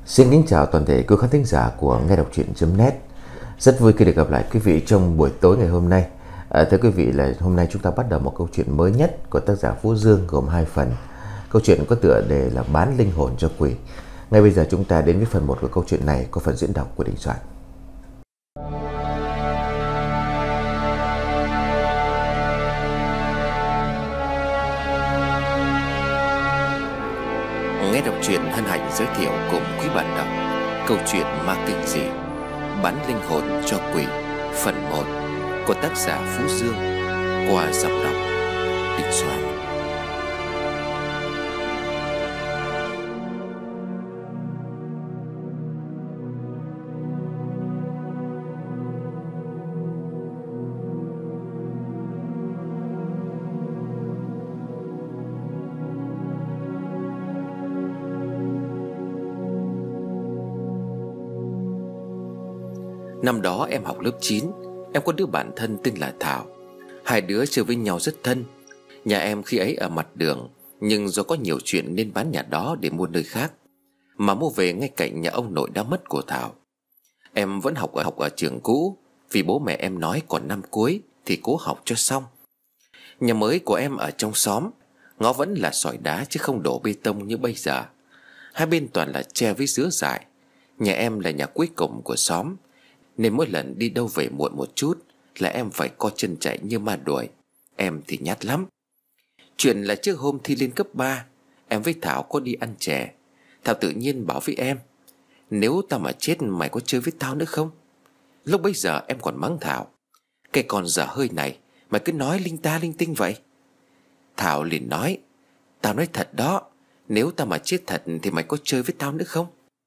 Xin kính chào toàn thể quý khán thính giả của nghe đọc truyện.net. Rất vui khi được gặp lại quý vị trong buổi tối ngày hôm nay. Thưa quý vị, là hôm nay chúng ta bắt đầu một câu chuyện mới nhất của tác giả Phú Dương gồm 2 phần. Câu chuyện có tựa đề là Bán linh hồn cho quỷ. Ngay bây giờ chúng ta đến với phần 1 của câu chuyện này, có phần diễn đọc của Đình Soạn. Nghe đọc truyện hân hạnh giới thiệu cùng quý bạn đọc câu chuyện ma kinh dị Bán linh hồn cho quỷ phần 1 của tác giả Phú Dương qua giọng đọc Đình Soạn. Năm đó em học lớp 9. Em có đứa bạn thân tên là Thảo. Hai đứa chơi với nhau rất thân. Nhà em khi ấy ở mặt đường, nhưng do có nhiều chuyện nên bán nhà đó để mua nơi khác, mà mua về ngay cạnh nhà ông nội đã mất của Thảo. Em vẫn học ở trường cũ, vì bố mẹ em nói còn năm cuối thì cố học cho xong. Nhà mới của em ở trong xóm, ngõ vẫn là sỏi đá chứ không đổ bê tông như bây giờ. Hai bên toàn là tre với dứa dại. Nhà em là nhà cuối cùng của xóm, nên mỗi lần đi đâu về muộn một chút là em phải co chân chạy như ma đuổi. Em thì nhát lắm. Chuyện là trước hôm thi lên cấp 3, em với Thảo có đi ăn chè. Thảo tự nhiên bảo với em: "Nếu tao mà chết mày có chơi với tao nữa không?" Lúc bấy giờ em còn mắng Thảo: "Cái con dở hơi này, mày cứ nói linh ta linh tinh vậy." Thảo liền nói: "Tao nói thật đó, nếu tao mà chết thật thì mày có chơi với tao nữa không?"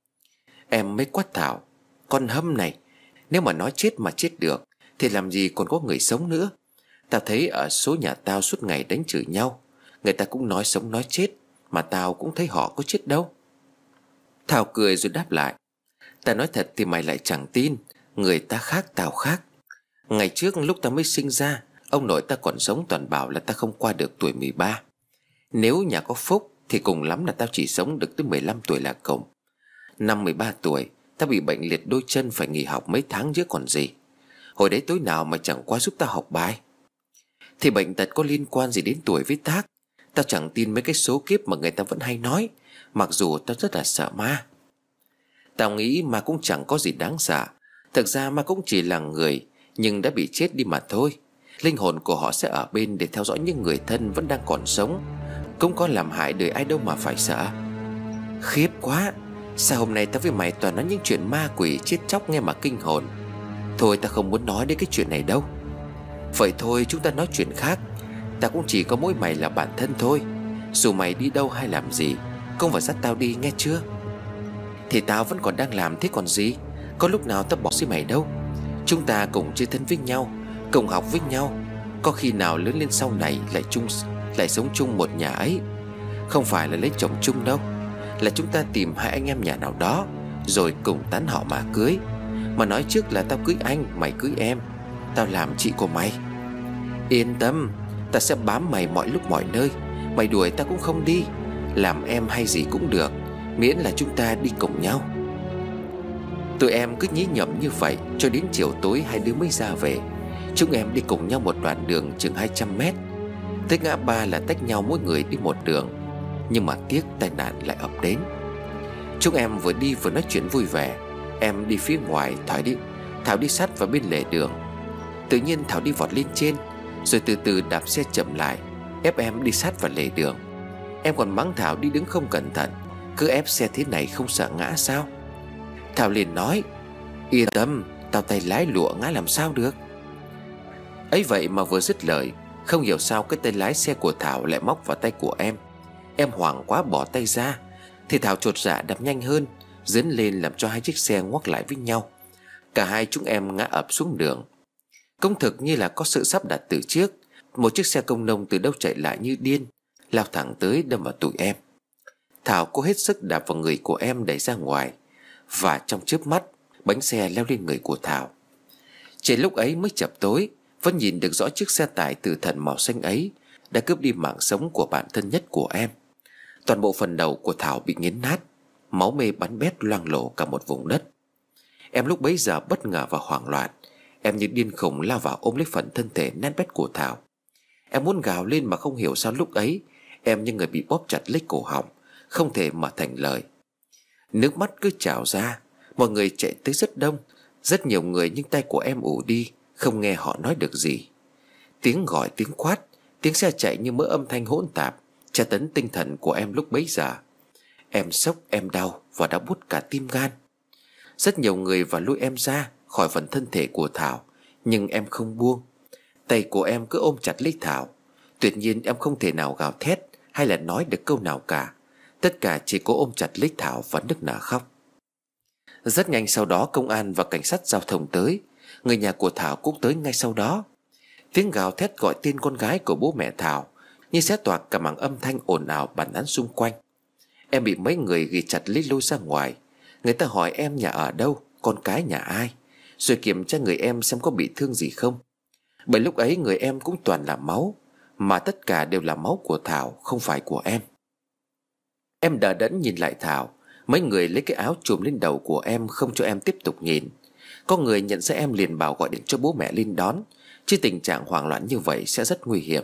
Em mới quát Thảo: "Con hâm này, nếu mà nói chết mà chết được thì làm gì còn có người sống nữa. Tao thấy ở số nhà tao suốt ngày đánh chửi nhau, người ta cũng nói sống nói chết, mà tao cũng thấy họ có chết đâu." Thảo cười rồi đáp lại: "Tao nói thật thì mày lại chẳng tin. Người ta khác tao khác. Ngày trước lúc tao mới sinh ra, ông nội ta còn sống toàn bảo là ta không qua được tuổi 13. Nếu nhà có phúc thì cùng lắm là tao chỉ sống được tới 15 tuổi là cùng. Năm 13 tuổi tao bị bệnh liệt đôi chân, phải nghỉ học mấy tháng chứ còn gì. Hồi đấy tối nào mà chẳng qua giúp tao học bài. Thì bệnh tật có liên quan gì đến tuổi với tác. Tao chẳng tin mấy cái số kiếp mà người ta vẫn hay nói, mặc dù tao rất là sợ ma. Tao nghĩ ma cũng chẳng có gì đáng sợ. Thực ra ma cũng chỉ là người, nhưng đã bị chết đi mà thôi. Linh hồn của họ sẽ ở bên để theo dõi những người thân vẫn đang còn sống. Cũng có làm hại đời ai đâu mà phải sợ." Khiếp quá, sao hôm nay tao với mày toàn nói những chuyện ma quỷ chết chóc nghe mà kinh hồn. Thôi tao không muốn nói đến cái chuyện này đâu. Vậy thôi chúng ta nói chuyện khác. Tao cũng chỉ có mỗi mày là bạn thân thôi. Dù mày đi đâu hay làm gì cũng phải dắt tao đi nghe chưa. Thì tao vẫn còn đang làm thế còn gì. Có lúc nào tao bỏ rơi mày đâu. Chúng ta cùng chơi thân với nhau, cùng học với nhau. Có khi nào lớn lên sau này lại sống chung một nhà ấy. Không phải là lấy chồng chung đâu, là chúng ta tìm hai anh em nhà nào đó rồi cùng tán họ mà cưới. Mà nói trước là tao cưới anh, mày cưới em. Tao làm chị của mày. Yên tâm, tao sẽ bám mày mọi lúc mọi nơi. Mày đuổi tao cũng không đi. Làm em hay gì cũng được, miễn là chúng ta đi cùng nhau." Tụi em cứ nhí nhẩm như vậy cho đến chiều tối hai đứa mới ra về. Chúng em đi cùng nhau một đoạn đường chừng 200 mét. Tới ngã ba là tách nhau, mỗi người đi một đường. Nhưng mà tiếc tai nạn lại ập đến. Chúng em vừa đi vừa nói chuyện vui vẻ. Em đi phía ngoài, Thảo đi sát vào bên lề đường. Tự nhiên Thảo đi vọt lên trên, rồi từ từ đạp xe chậm lại, ép em đi sát vào lề đường. Em còn mắng Thảo đi đứng không cẩn thận, cứ ép xe thế này không sợ ngã sao. Thảo liền nói: "Yên tâm, tao tay lái lụa, ngã làm sao được." Ấy vậy mà vừa dứt lời, không hiểu sao cái tay lái xe của Thảo lại móc vào tay của em. Em hoảng quá bỏ tay ra, thì Thảo chột dạ đạp nhanh hơn, dấn lên làm cho hai chiếc xe ngoắc lại với nhau. Cả hai chúng em ngã ập xuống đường. Công thực như là có sự sắp đặt từ trước. Một chiếc xe công nông từ đâu chạy lại như điên, lao thẳng tới đâm vào tụi em. Thảo cố hết sức đạp vào người của em đẩy ra ngoài, và trong chớp mắt bánh xe leo lên người của Thảo. Chỉ lúc ấy mới chập tối, vẫn nhìn được rõ chiếc xe tải tử thần màu xanh ấy đã cướp đi mạng sống của bạn thân nhất của em. Toàn bộ phần đầu của Thảo bị nghiến nát. Máu me bắn bét loang lổ cả một vùng đất. Em lúc bấy giờ bất ngờ và hoảng loạn. Em như điên khùng lao vào ôm lấy phần thân thể nát bét của Thảo. Em muốn gào lên mà không hiểu sao lúc ấy em như người bị bóp chặt lấy cổ họng, không thể mở thành lời. Nước mắt cứ trào ra. Mọi người chạy tới rất đông, rất nhiều người, nhưng tay của em ù đi, không nghe họ nói được gì. Tiếng gọi, tiếng quát, tiếng xe chạy như mớ âm thanh hỗn tạp tra tấn tinh thần của em lúc bấy giờ. Em sốc, em đau và đã buốt cả tim gan. Rất nhiều người và lôi em ra khỏi phần thân thể của Thảo, nhưng em không buông. Tay của em cứ ôm chặt lấy Thảo. Tuyệt nhiên em không thể nào gào thét hay là nói được câu nào cả. Tất cả chỉ có ôm chặt lấy Thảo và nức nở khóc. Rất nhanh sau đó công an và cảnh sát giao thông tới. Người nhà của Thảo cũng tới ngay sau đó. Tiếng gào thét gọi tên con gái của bố mẹ Thảo như xé toạc cả mảng âm thanh ồn ào bàn tán xung quanh. Em bị mấy người ghi chặt lấy lôi ra ngoài. Người ta hỏi em nhà ở đâu, con cái nhà ai, rồi kiểm tra người em xem có bị thương gì không. Bởi lúc ấy người em cũng toàn là máu, mà tất cả đều là máu của Thảo, không phải của em. Em đờ đẫn nhìn lại Thảo. Mấy người lấy cái áo trùm lên đầu của em, không cho em tiếp tục nhìn. Có người nhận ra em liền bảo gọi điện cho bố mẹ lên đón, chứ tình trạng hoảng loạn như vậy sẽ rất nguy hiểm.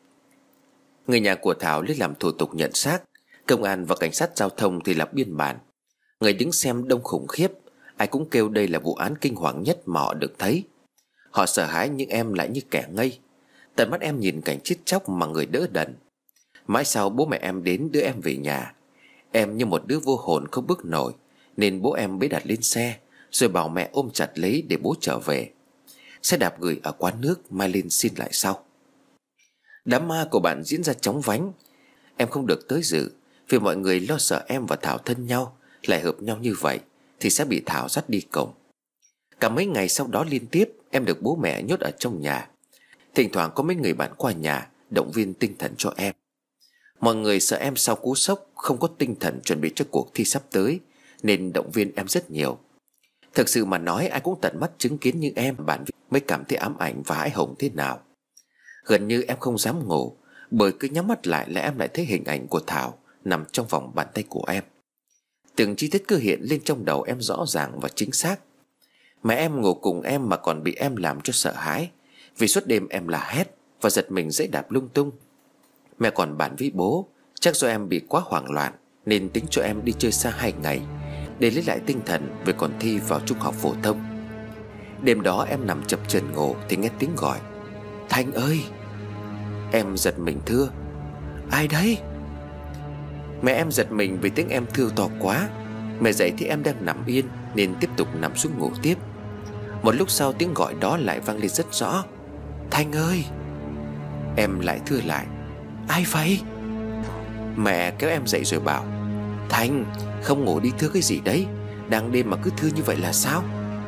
Người nhà của Thảo lên làm thủ tục nhận xác. Công an và cảnh sát giao thông thì lập biên bản. Người đứng xem đông khủng khiếp. Ai cũng kêu đây là vụ án kinh hoàng nhất mà họ được thấy. Họ sợ hãi nhưng em lại như kẻ ngây. Tận mắt em nhìn cảnh chết chóc mà người đỡ đần. Mãi sau bố mẹ em đến đưa em về nhà. Em như một đứa vô hồn không bước nổi, nên bố em bế đặt lên xe, rồi bảo mẹ ôm chặt lấy để bố trở về. Xe đạp gửi ở quán nước, mai lên xin lại sau. Đám ma của bạn diễn ra chóng vánh. Em không được tới dự, vì mọi người lo sợ em và Thảo thân nhau, lại hợp nhau như vậy thì sẽ bị Thảo dắt đi cùng. Cả mấy ngày sau đó liên tiếp em được bố mẹ nhốt ở trong nhà. Thỉnh thoảng có mấy người bạn qua nhà động viên tinh thần cho em. Mọi người sợ em sau cú sốc không có tinh thần chuẩn bị cho cuộc thi sắp tới, nên động viên em rất nhiều. Thực sự mà nói, ai cũng tận mắt chứng kiến như em bạn mới cảm thấy ám ảnh và hãi hùng thế nào. Gần như em không dám ngủ, bởi cứ nhắm mắt lại là em lại thấy hình ảnh của Thảo nằm trong vòng bàn tay của em. Từng chi tiết cứ hiện lên trong đầu em rõ ràng và chính xác. Mẹ em ngủ cùng em mà còn bị em làm cho sợ hãi, vì suốt đêm em la hét và giật mình dãy đạp lung tung. Mẹ còn bàn với bố, chắc do em bị quá hoảng loạn nên tính cho em đi chơi xa 2 ngày để lấy lại tinh thần về còn thi vào trung học phổ thông. Đêm đó em nằm chập chờn ngủ thì nghe tiếng gọi: "Thanh ơi!" Em giật mình thưa: "Ai đấy?" Mẹ em giật mình vì tiếng em thưa to quá. Mẹ dậy thì em đang nằm yên nên tiếp tục nằm xuống ngủ tiếp. Một lúc sau tiếng gọi đó lại vang lên rất rõ: "Thanh ơi!" Em lại thưa lại: "Ai vậy?" Mẹ kéo em dậy rồi bảo: "Thanh, không ngủ đi thưa cái gì đấy, đang đêm mà cứ thưa như vậy là sao?"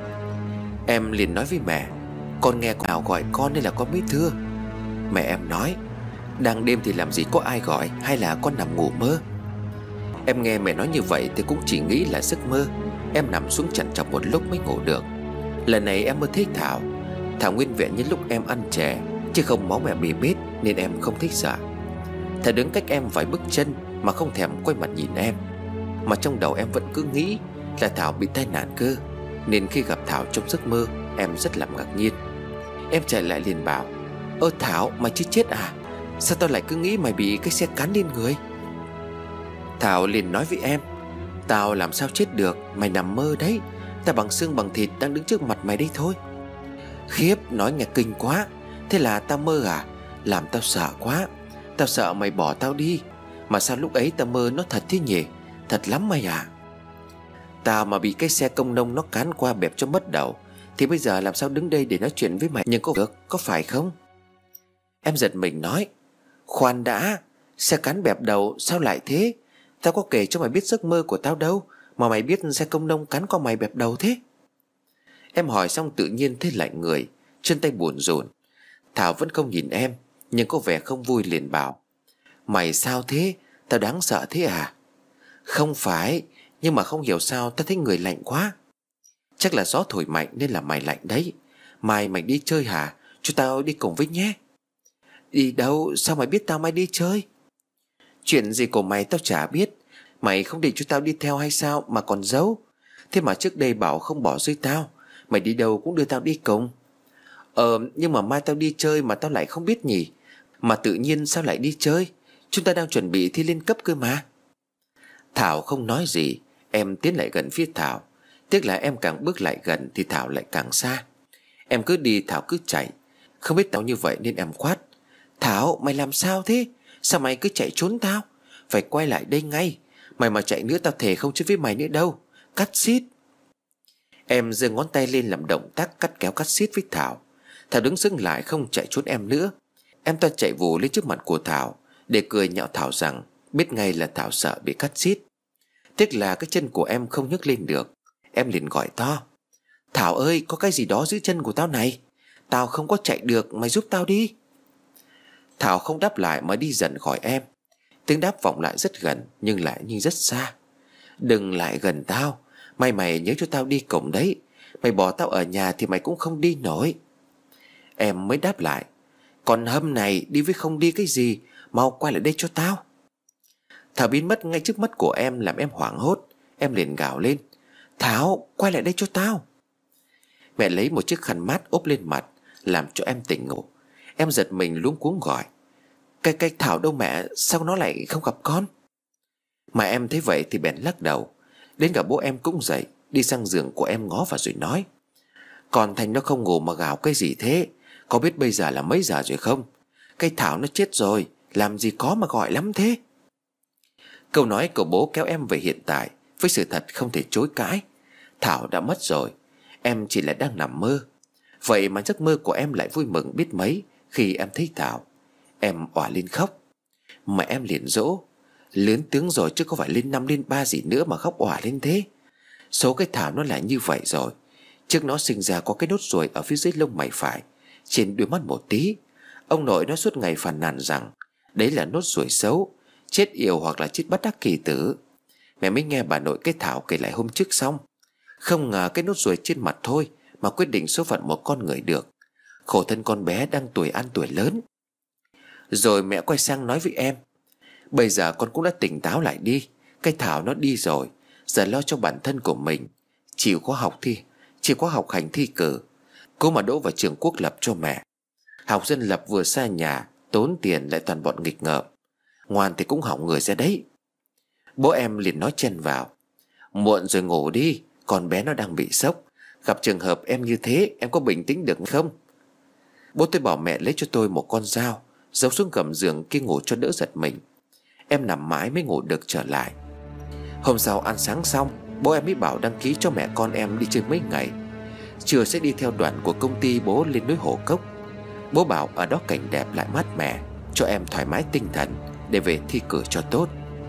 Em liền nói với mẹ: "Con nghe con nào gọi con nên là con mới thưa." Mẹ em nói: "Đang đêm thì làm gì có ai gọi, hay là con nằm ngủ mơ?" Em nghe mẹ nói như vậy thì cũng chỉ nghĩ là giấc mơ. Em nằm xuống trằn trọc một lúc mới ngủ được. Lần này em mơ thấy Thảo. Thảo nguyên vẹn như lúc em ăn chè, chứ không máu mẹ bê bết, nên em không thấy sợ. Thảo đứng cách em vài bước chân mà không thèm quay mặt nhìn em. Mà trong đầu em vẫn cứ nghĩ là Thảo bị tai nạn cơ, nên khi gặp Thảo trong giấc mơ, em rất là ngạc nhiên. Em chạy lại liền bảo: "Ơ Thảo, mày chưa chết à? Sao tao lại cứ nghĩ mày bị cái xe cán lên người?" Thảo liền nói với em: "Tao làm sao chết được, mày nằm mơ đấy. Tao bằng xương bằng thịt đang đứng trước mặt mày đây thôi." Khiếp, nói nghe kinh quá. Thế là tao mơ à? Làm tao sợ quá. Tao sợ mày bỏ tao đi. Mà sao lúc ấy tao mơ nó thật thế nhỉ? Thật lắm mày à? Tao mà bị cái xe công nông nó cán qua bẹp cho mất đầu, thì bây giờ làm sao đứng đây để nói chuyện với mày? Nhưng có được, có phải không? Em giật mình nói: "Khoan đã, xe cán bẹp đầu sao lại thế? Tao có kể cho mày biết giấc mơ của tao đâu mà mày biết xe công nông cán qua mày bẹp đầu thế?" Em hỏi xong tự nhiên thấy lạnh người, chân tay buồn rùn. Thảo vẫn không nhìn em, nhưng có vẻ không vui liền bảo: "Mày sao thế? Tao đáng sợ thế à?" "Không phải, nhưng mà không hiểu sao tao thấy người lạnh quá." "Chắc là gió thổi mạnh nên là mày lạnh đấy. Mai mày đi chơi hả? Cho tao đi cùng với nhé." "Đi đâu? Sao mày biết tao mai đi chơi?" "Chuyện gì của mày tao chả biết. Mày không định cho tao đi theo hay sao mà còn giấu? Thế mà trước đây bảo không bỏ rơi tao. Mày đi đâu cũng đưa tao đi cùng. Nhưng mà mai tao đi chơi mà tao lại không biết nhỉ. Mà tự nhiên sao lại đi chơi? Chúng ta đang chuẩn bị thi lên cấp cơ mà. Thảo không nói gì. Em tiến lại gần phía Thảo. Tiếc là em càng bước lại gần thì Thảo lại càng xa. Em cứ đi, Thảo cứ chạy. Không biết tao như vậy nên em quát: Thảo, mày làm sao thế? Sao mày cứ chạy trốn tao? Phải quay lại đây ngay. Mày mà chạy nữa tao thề không chơi với mày nữa đâu. Cắt xít. Em giơ ngón tay lên làm động tác cắt kéo cắt xít với Thảo. Thảo đứng dưng lại không chạy trốn em nữa. Em ta chạy vù lên trước mặt của Thảo để cười nhạo Thảo rằng biết ngay là Thảo sợ bị cắt xít. Tiếc là cái chân của em không nhấc lên được. Em liền gọi to: Thảo ơi, có cái gì đó giữ chân của tao này. Tao không có chạy được, mày giúp tao đi. Thảo không đáp lại mà đi dần khỏi em. Tiếng đáp vọng lại rất gần nhưng lại như rất xa. Đừng lại gần tao. Mày nhớ cho tao đi cùng đấy. Mày bỏ tao ở nhà thì mày cũng không đi nổi. Em mới đáp lại: Còn hâm này, đi với không đi cái gì. Mau quay lại đây cho tao. Thảo biến mất ngay trước mắt của em làm em hoảng hốt. Em liền gào lên: Thảo, quay lại đây cho tao. Mẹ lấy một chiếc khăn mát ốp lên mặt làm cho em tỉnh ngủ. Em giật mình luống cuống gọi: Cái Thảo đâu mẹ? Sao nó lại không gặp con? Mà em thấy vậy thì bèn lắc đầu. Đến cả bố em cũng dậy, đi sang giường của em ngó vào rồi nói: Còn Thành nó không ngủ mà gào cái gì thế? Có biết bây giờ là mấy giờ rồi không? Cái Thảo nó chết rồi, làm gì có mà gọi lắm thế. Câu nói của bố kéo em về hiện tại với sự thật không thể chối cãi. Thảo đã mất rồi. Em chỉ là đang nằm mơ. Vậy mà giấc mơ của em lại vui mừng biết mấy khi em thấy Thảo. Em òa lên khóc. Mà em liền dỗ: Lớn tướng rồi chứ có phải lên 5 lên 3 gì nữa mà khóc òa lên thế. Số cái Thảo nó là như vậy rồi. Trước nó sinh ra có cái nốt ruồi ở phía dưới lông mày phải, trên đôi mắt một tí. Ông nội nó suốt ngày phàn nàn rằng đấy là nốt ruồi xấu, chết yểu hoặc là chết bất đắc kỳ tử. Mẹ mới nghe bà nội cái Thảo kể lại hôm trước xong. Không ngờ cái nốt ruồi trên mặt thôi mà quyết định số phận một con người được. Khổ thân con bé đang tuổi ăn tuổi lớn. Rồi mẹ quay sang nói với em: Bây giờ con cũng đã tỉnh táo lại đi. Cái Thảo nó đi rồi, giờ lo cho bản thân của mình. Chịu có học hành thi cử, cố mà đỗ vào trường quốc lập cho mẹ. Học dân lập vừa xa nhà, tốn tiền lại toàn bọn nghịch ngợm. Ngoan thì cũng hỏng người ra đấy. Bố em liền nói chen vào: Muộn rồi, ngủ đi. Con bé nó đang bị sốc. Gặp trường hợp em như thế, em có bình tĩnh được không? Bố tôi bảo mẹ lấy cho tôi một con dao, giấu xuống gầm giường kia ngủ cho đỡ giật mình. Em nằm mãi mới ngủ được trở lại. Hôm sau ăn sáng xong, bố em mới bảo đăng ký cho mẹ con em đi chơi mấy ngày. Trưa sẽ đi theo đoàn của công ty bố lên núi Hồ Cốc. Bố bảo ở đó cảnh đẹp lại mát mẻ, cho em thoải mái tinh thần để về thi cử cho tốt.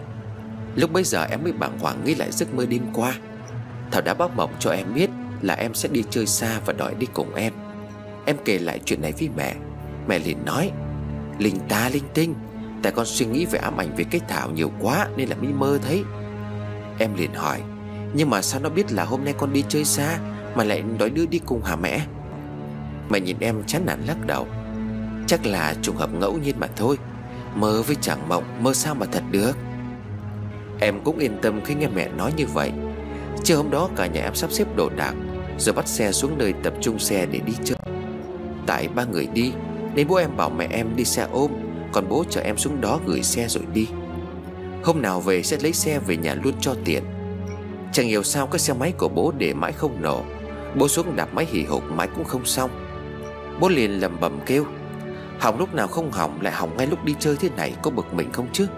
Lúc bấy giờ em mới bàng hoàng nghĩ lại giấc mơ đêm qua. Thảo đã báo mộng cho em biết là em sẽ đi chơi xa và đòi đi cùng em. Em kể lại chuyện này với mẹ. Mẹ liền nói: Linh ta linh tinh, tại con suy nghĩ về ám ảnh về cái Thảo nhiều quá nên là mới mơ thấy. Em liền hỏi: Nhưng mà sao nó biết là hôm nay con đi chơi xa mà lại đòi đưa đi cùng hả mẹ? Mẹ nhìn em chán nản lắc đầu: Chắc là trùng hợp ngẫu nhiên mà thôi. Mơ với chẳng mộng, mơ sao mà thật được. Em cũng yên tâm khi nghe mẹ nói như vậy. Trưa hôm đó cả nhà em sắp xếp đồ đạc rồi bắt xe xuống nơi tập trung xe để đi chơi. Tại 3 người đi nên bố em bảo mẹ em đi xe ôm, còn bố chở em xuống đó gửi xe rồi đi. Hôm nào về sẽ lấy xe về nhà luôn cho tiện. Chẳng hiểu sao cái xe máy của bố để mãi không nổ. Bố xuống đạp máy hì hục mãi cũng không xong. Bố liền lẩm bẩm kêu: Hỏng lúc nào không hỏng lại hỏng ngay lúc đi chơi thế này, có bực mình không chứ?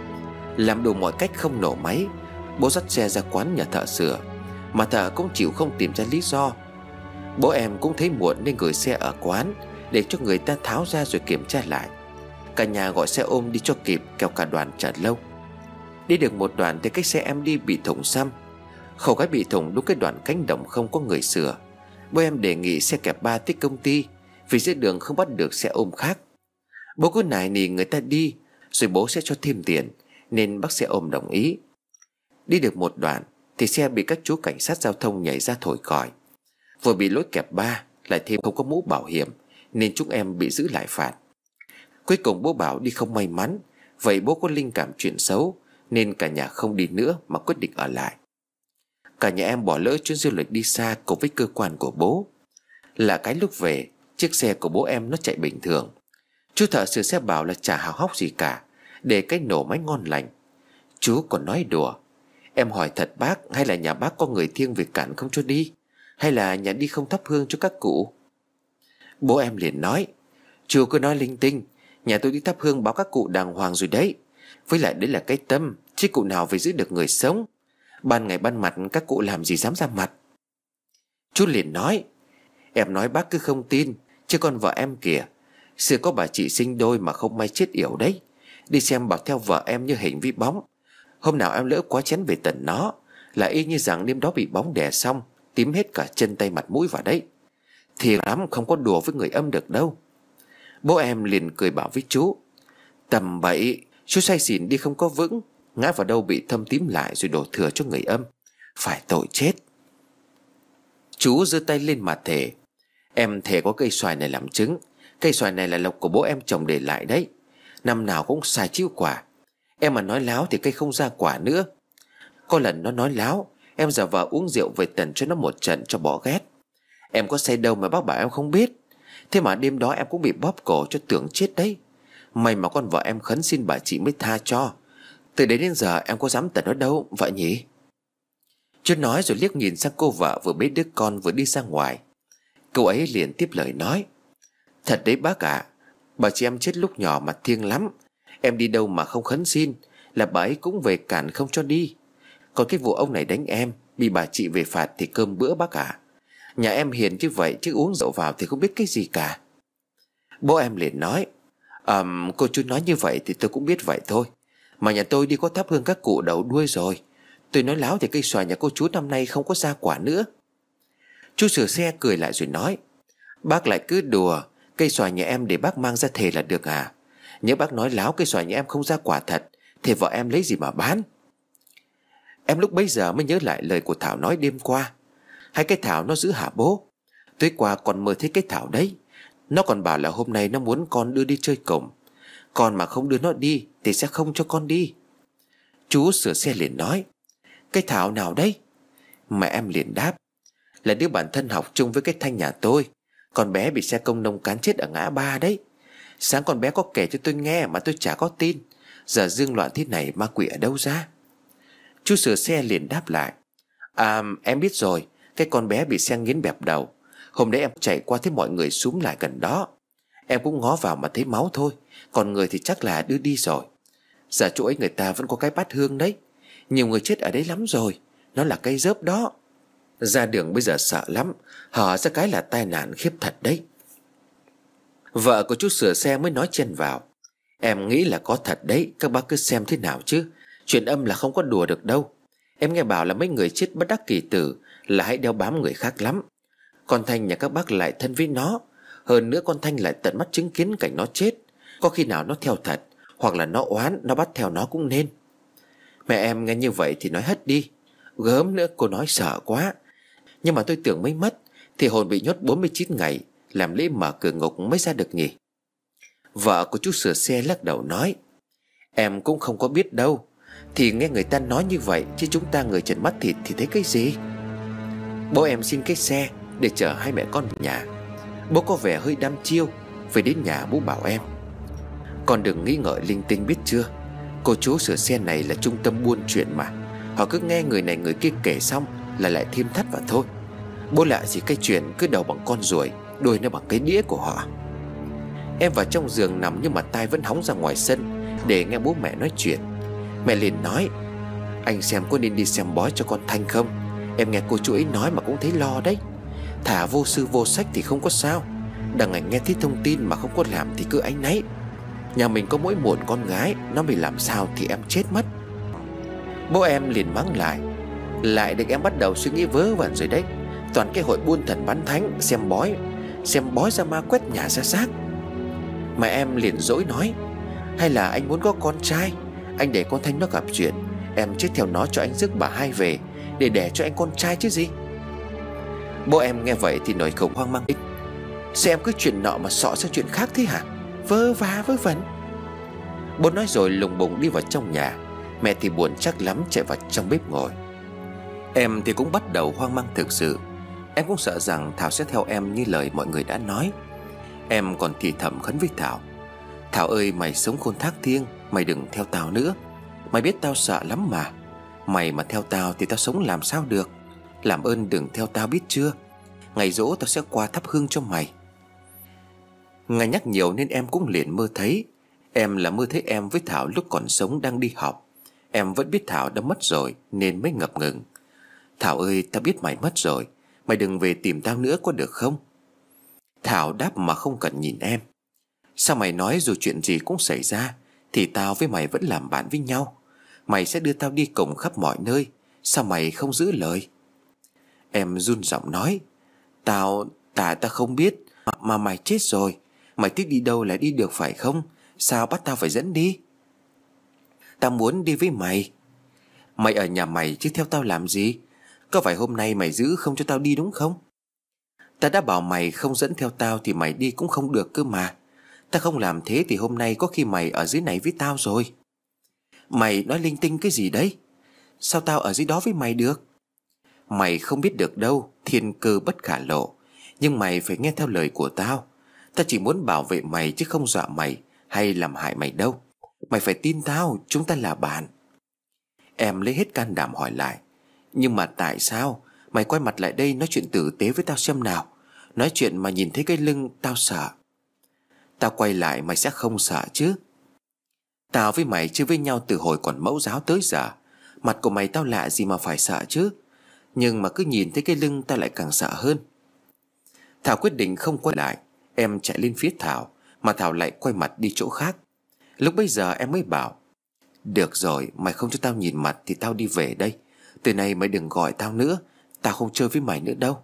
Làm đủ mọi cách không nổ máy. Bố dắt xe ra quán nhà thợ sửa, mà thợ cũng chịu không tìm ra lý do. Bố em cũng thấy muộn nên gửi xe ở quán để cho người ta tháo ra rồi kiểm tra lại. Cả nhà gọi xe ôm đi cho kịp, kéo cả đoàn chờ lâu. Đi được một đoạn thì cái xe em đi bị thủng xăm. Khổ cái bị thủng đúng cái đoạn cánh đồng không có người sửa. Bố em đề nghị xe kẹp 3 tới công ty vì giữa đường không bắt được xe ôm khác. Bố cứ nài nỉ người ta đi rồi bố sẽ cho thêm tiền, nên bác xe ôm đồng ý. Đi được một đoạn thì xe bị các chú cảnh sát giao thông nhảy ra thổi còi. Vừa bị lỗi kẹp 3 lại thêm không có mũ bảo hiểm nên chúng em bị giữ lại phạt. Cuối cùng bố bảo đi không may mắn. Vậy bố có linh cảm chuyện xấu nên cả nhà không đi nữa mà quyết định ở lại. Cả nhà em bỏ lỡ chuyến du lịch đi xa cùng với cơ quan của bố. Là cái lúc về, chiếc xe của bố em nó chạy bình thường. Chú thợ sửa xe bảo là chả hao hóc gì cả, để cái nổ máy ngon lành. Chú còn nói đùa: em hỏi thật bác, hay là nhà bác có người thiêng việc cản không cho đi, hay là nhà đi không thắp hương cho các cụ? Bố em liền nói: chú cứ nói linh tinh, nhà tôi đi thắp hương báo các cụ đàng hoàng rồi đấy. Với lại đấy là cái tâm, chứ cụ nào phải giữ được người sống. Ban ngày ban mặt các cụ làm gì dám ra mặt. Chú liền nói: em nói bác cứ không tin, chứ con vợ em kìa, xưa có bà chị sinh đôi mà không may chết yểu đấy. Đi xem bảo theo vợ em như hình với bóng. Hôm nào em lỡ quá chén về tận nó, là y như rằng đêm đó bị bóng đè xong, tím hết cả chân tay mặt mũi vào đấy. Thì lắm, không có đùa với người âm được đâu. Bố em liền cười bảo với chú: tầm bậy, chú say xỉn đi không có vững, ngã vào đâu bị thâm tím lại rồi đổ thừa cho người âm, phải tội chết. Chú giơ tay lên mà thề: em thề có cây xoài này làm chứng. Cây xoài này là lộc của bố em trồng để lại đấy, năm nào cũng xài chiếu quả. Em mà nói láo thì cây không ra quả nữa. Có lần nó nói láo, em giả vờ uống rượu về tần cho nó một trận cho bỏ ghét. Em có say đâu mà bác bảo em không biết. Thế mà đêm đó em cũng bị bóp cổ cho tưởng chết đấy. May mà con vợ em khấn xin bà chị mới tha cho. Từ đấy đến giờ em có dám tần nó đâu vợ nhỉ. Chú nói rồi liếc nhìn sang cô vợ vừa bế đứa con vừa đi ra ngoài. Cô ấy liền tiếp lời nói: thật đấy bác ạ, bà chị em chết lúc nhỏ mà thiêng lắm. Em đi đâu mà không khấn xin là bà ấy cũng về cản không cho đi. Còn cái vụ ông này đánh em, bị bà chị về phạt thì cơm bữa bác ạ. Nhà em hiền chứ vậy, chứ uống rượu vào thì không biết cái gì cả. Bố em liền nói: cô chú nói như vậy thì tôi cũng biết vậy thôi. Mà nhà tôi đi có thắp hương các cụ đầu đuôi rồi. Tôi nói láo thì cây xoài nhà cô chú năm nay không có ra quả nữa. Chú sửa xe cười lại rồi nói: bác lại cứ đùa, cây xoài nhà em để bác mang ra thề là được à? Nhớ bác nói láo cây xoài nhà em không ra quả thật thì vợ em lấy gì mà bán? Em lúc bấy giờ mới nhớ lại lời của Thảo nói đêm qua. Hay cái Thảo nó giữ hả bố? Tối qua còn mơ thấy cái Thảo đấy. Nó còn bảo là hôm nay nó muốn con đưa đi chơi cùng. Con mà không đưa nó đi thì sẽ không cho con đi. Chú sửa xe liền nói: cái Thảo nào đấy? Mẹ em liền đáp: là đứa bạn thân học chung với cái Thanh nhà tôi. Con bé bị xe công nông cán chết ở ngã ba đấy. Sáng con bé có kể cho tôi nghe mà tôi chả có tin. Giờ dương loạn thế này ma quỷ ở đâu ra? Chú sửa xe liền đáp lại: em biết rồi, cái con bé bị xe nghiến bẹp đầu. Hôm đấy em chạy qua thấy mọi người xúm lại gần đó. Em cũng ngó vào mà thấy máu thôi, còn người thì chắc là đưa đi rồi. Giờ chỗ ấy người ta vẫn có cái bát hương đấy. Nhiều người chết ở đấy lắm rồi. Nó là cây rớp đó. Ra đường bây giờ sợ lắm, hở ra cái là tai nạn khiếp thật đấy. Vợ của chú sửa xe mới nói chen vào: em nghĩ là có thật đấy, các bác cứ xem thế nào chứ. Chuyện âm là không có đùa được đâu. Em nghe bảo là mấy người chết bất đắc kỳ tử là hãy đeo bám người khác lắm. Con Thanh nhà các bác lại thân với nó. Hơn nữa con Thanh lại tận mắt chứng kiến cảnh nó chết. Có khi nào nó theo thật, hoặc là nó oán, nó bắt theo nó cũng nên. Mẹ em nghe như vậy thì nói hất đi. Gớm nữa, cô nói sợ quá. Nhưng mà tôi tưởng mới mất thì hồn bị nhốt 49 ngày, làm lễ mở cửa ngục mới ra được nhỉ. Vợ của chú sửa xe lắc đầu nói: em cũng không có biết đâu. Thì nghe người ta nói như vậy, chứ chúng ta người trần mắt thịt thì thấy cái gì. Bố em xin cái xe để chở hai mẹ con về nhà. Bố có vẻ hơi đăm chiêu. Về đến nhà bố bảo em: con đừng nghĩ ngợi linh tinh biết chưa. Cô chú sửa xe này là trung tâm buôn chuyện mà. Họ cứ nghe người này người kia kể xong là lại thêm thắt vào thôi. Bố lạ gì cái chuyện cứ đầu bằng con ruồi, đuôi nó bằng cái đĩa của họ. Em vào trong giường nằm nhưng mà tai vẫn hóng ra ngoài sân để nghe bố mẹ nói chuyện. Mẹ liền nói: anh xem có nên đi xem bói cho con Thanh không? Em nghe cô chú ấy nói mà cũng thấy lo đấy. Thả vô sư vô sách thì không có sao. Đằng ảnh nghe thấy thông tin mà không có làm thì cứ áy náy. Nhà mình có mỗi một con gái, nó bị làm sao thì em chết mất. Bố em liền mắng lại: lại được em bắt đầu suy nghĩ vớ vẩn rồi đấy. Toàn cái hội buôn thần bán thánh, xem bói ra ma quét nhà ra xác. Mà em liền dỗi nói: hay là anh muốn có con trai, anh để con Thanh nó gặp chuyện, em chết theo nó cho anh rước bà hai về để đẻ cho anh con trai chứ gì. Bố em nghe vậy thì nổi khủng hoang mang: sao em cứ chuyện nọ mà xọ ra chuyện khác thế hả? Vớ va vớ vẩn. Bố nói rồi lùng bùng đi vào trong nhà. Mẹ thì buồn chắc lắm, chạy vào trong bếp ngồi. Em thì cũng bắt đầu hoang mang thực sự. Em cũng sợ rằng Thảo sẽ theo em như lời mọi người đã nói. Em còn thì thầm khấn với Thảo: Thảo ơi, mày sống khôn thác thiêng, mày đừng theo tao nữa. Mày biết tao sợ lắm mà. Mày mà theo tao thì tao sống làm sao được. Làm ơn đừng theo tao biết chưa. Ngày giỗ tao sẽ qua thắp hương cho mày. Ngài nhắc nhiều nên em cũng liền mơ thấy. Em là mơ thấy em với Thảo lúc còn sống đang đi học. Em vẫn biết Thảo đã mất rồi nên mới ngập ngừng. Thảo ơi, tao biết mày mất rồi, mày đừng về tìm tao nữa có được không? Thảo đáp mà không cần nhìn em: Sao mày nói dù chuyện gì cũng xảy ra thì tao với mày vẫn làm bạn với nhau. Mày sẽ đưa tao đi cùng khắp mọi nơi. Sao mày không giữ lời? Em run giọng nói: Ta không biết. Mà mày chết rồi, mày thích đi đâu là đi được phải không? Sao bắt tao phải dẫn đi? Tao muốn đi với mày. Mày ở nhà mày chứ theo tao làm gì? Có phải hôm nay mày giữ không cho tao đi đúng không? Ta đã bảo mày không dẫn theo tao thì mày đi cũng không được cơ mà. Ta không làm thế thì hôm nay có khi mày ở dưới này với tao rồi. Mày nói linh tinh cái gì đấy? Sao tao ở dưới đó với mày được? Mày không biết được đâu, thiên cơ bất khả lộ. Nhưng mày phải nghe theo lời của tao. Ta chỉ muốn bảo vệ mày chứ không dọa mày hay làm hại mày đâu. Mày phải tin tao, chúng ta là bạn. Em lấy hết can đảm hỏi lại: Nhưng mà tại sao? Mày quay mặt lại đây nói chuyện tử tế với tao xem nào. Nói chuyện mà nhìn thấy cái lưng tao sợ. Tao quay lại mày sẽ không sợ chứ? Tao với mày chơi với nhau từ hồi còn mẫu giáo tới giờ. Mặt của mày tao lạ gì mà phải sợ chứ? Nhưng mà cứ nhìn thấy cái lưng tao lại càng sợ hơn. Thảo quyết định không quay lại. Em chạy lên phía Thảo, mà Thảo lại quay mặt đi chỗ khác. Lúc bấy giờ em mới bảo: Được rồi, mày không cho tao nhìn mặt thì tao đi về đây. Từ nay mày đừng gọi tao nữa. Tao không chơi với mày nữa đâu.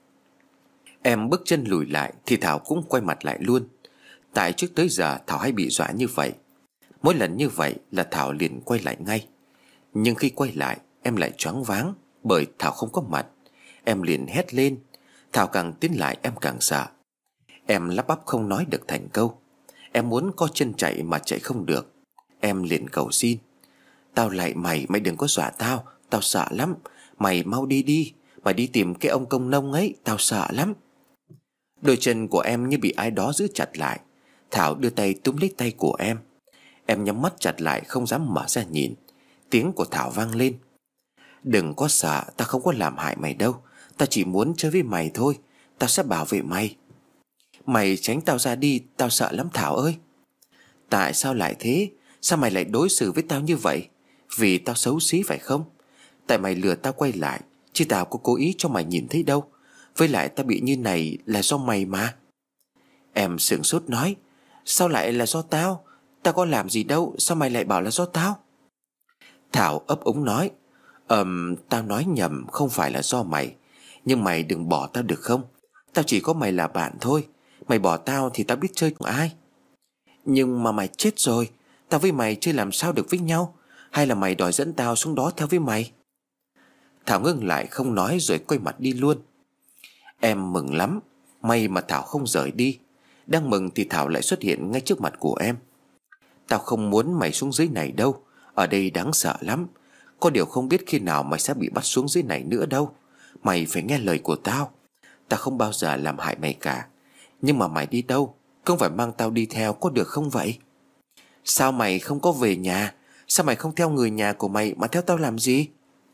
Em bước chân lùi lại thì Thảo cũng quay mặt lại luôn. Tại trước tới giờ Thảo hay bị dọa như vậy. Mỗi lần như vậy là Thảo liền quay lại ngay. Nhưng khi quay lại em lại choáng váng bởi Thảo không có mặt. Em liền hét lên. Thảo càng tiến lại em càng sợ. Em lắp bắp không nói được thành câu. Em muốn co chân chạy mà chạy không được. Em liền cầu xin: Tao lạy mày, mày đừng có dọa tao. Tao sợ lắm. Mày mau đi đi. Mày đi tìm cái ông công nông ấy. Tao sợ lắm. Đôi chân của em như bị ai đó giữ chặt lại. Thảo đưa tay túm lấy tay của em. Em nhắm mắt chặt lại không dám mở ra nhìn. Tiếng của Thảo vang lên: Đừng có sợ, tao không có làm hại mày đâu. Tao chỉ muốn chơi với mày thôi. Tao sẽ bảo vệ mày. Mày tránh tao ra đi, tao sợ lắm Thảo ơi. Tại sao lại thế? Sao mày lại đối xử với tao như vậy? Vì tao xấu xí phải không? Tại mày lừa tao quay lại, chứ tao có cố ý cho mày nhìn thấy đâu. Với lại tao bị như này là do mày mà. Em sửng sốt nói: Sao lại là do tao? Tao có làm gì đâu, sao mày lại bảo là do tao? Thảo ấp úng nói: Tao nói nhầm, không phải là do mày. Nhưng mày đừng bỏ tao được không? Tao chỉ có mày là bạn thôi. Mày bỏ tao thì tao biết chơi cùng ai? Nhưng mà mày chết rồi, tao với mày chơi làm sao được với nhau? Hay là mày đòi dẫn tao xuống đó theo với mày? Thảo ngưng lại không nói rồi quay mặt đi luôn. Em mừng lắm. May mà Thảo không rời đi. Đang mừng thì Thảo lại xuất hiện ngay trước mặt của em. Tao không muốn mày xuống dưới này đâu. Ở đây đáng sợ lắm. Có điều không biết khi nào mày sẽ bị bắt xuống dưới này nữa đâu. Mày phải nghe lời của tao. Tao không bao giờ làm hại mày cả. Nhưng mà mày đi đâu không phải mang tao đi theo có được không vậy? Sao mày không có về nhà? Sao mày không theo người nhà của mày mà theo tao làm gì?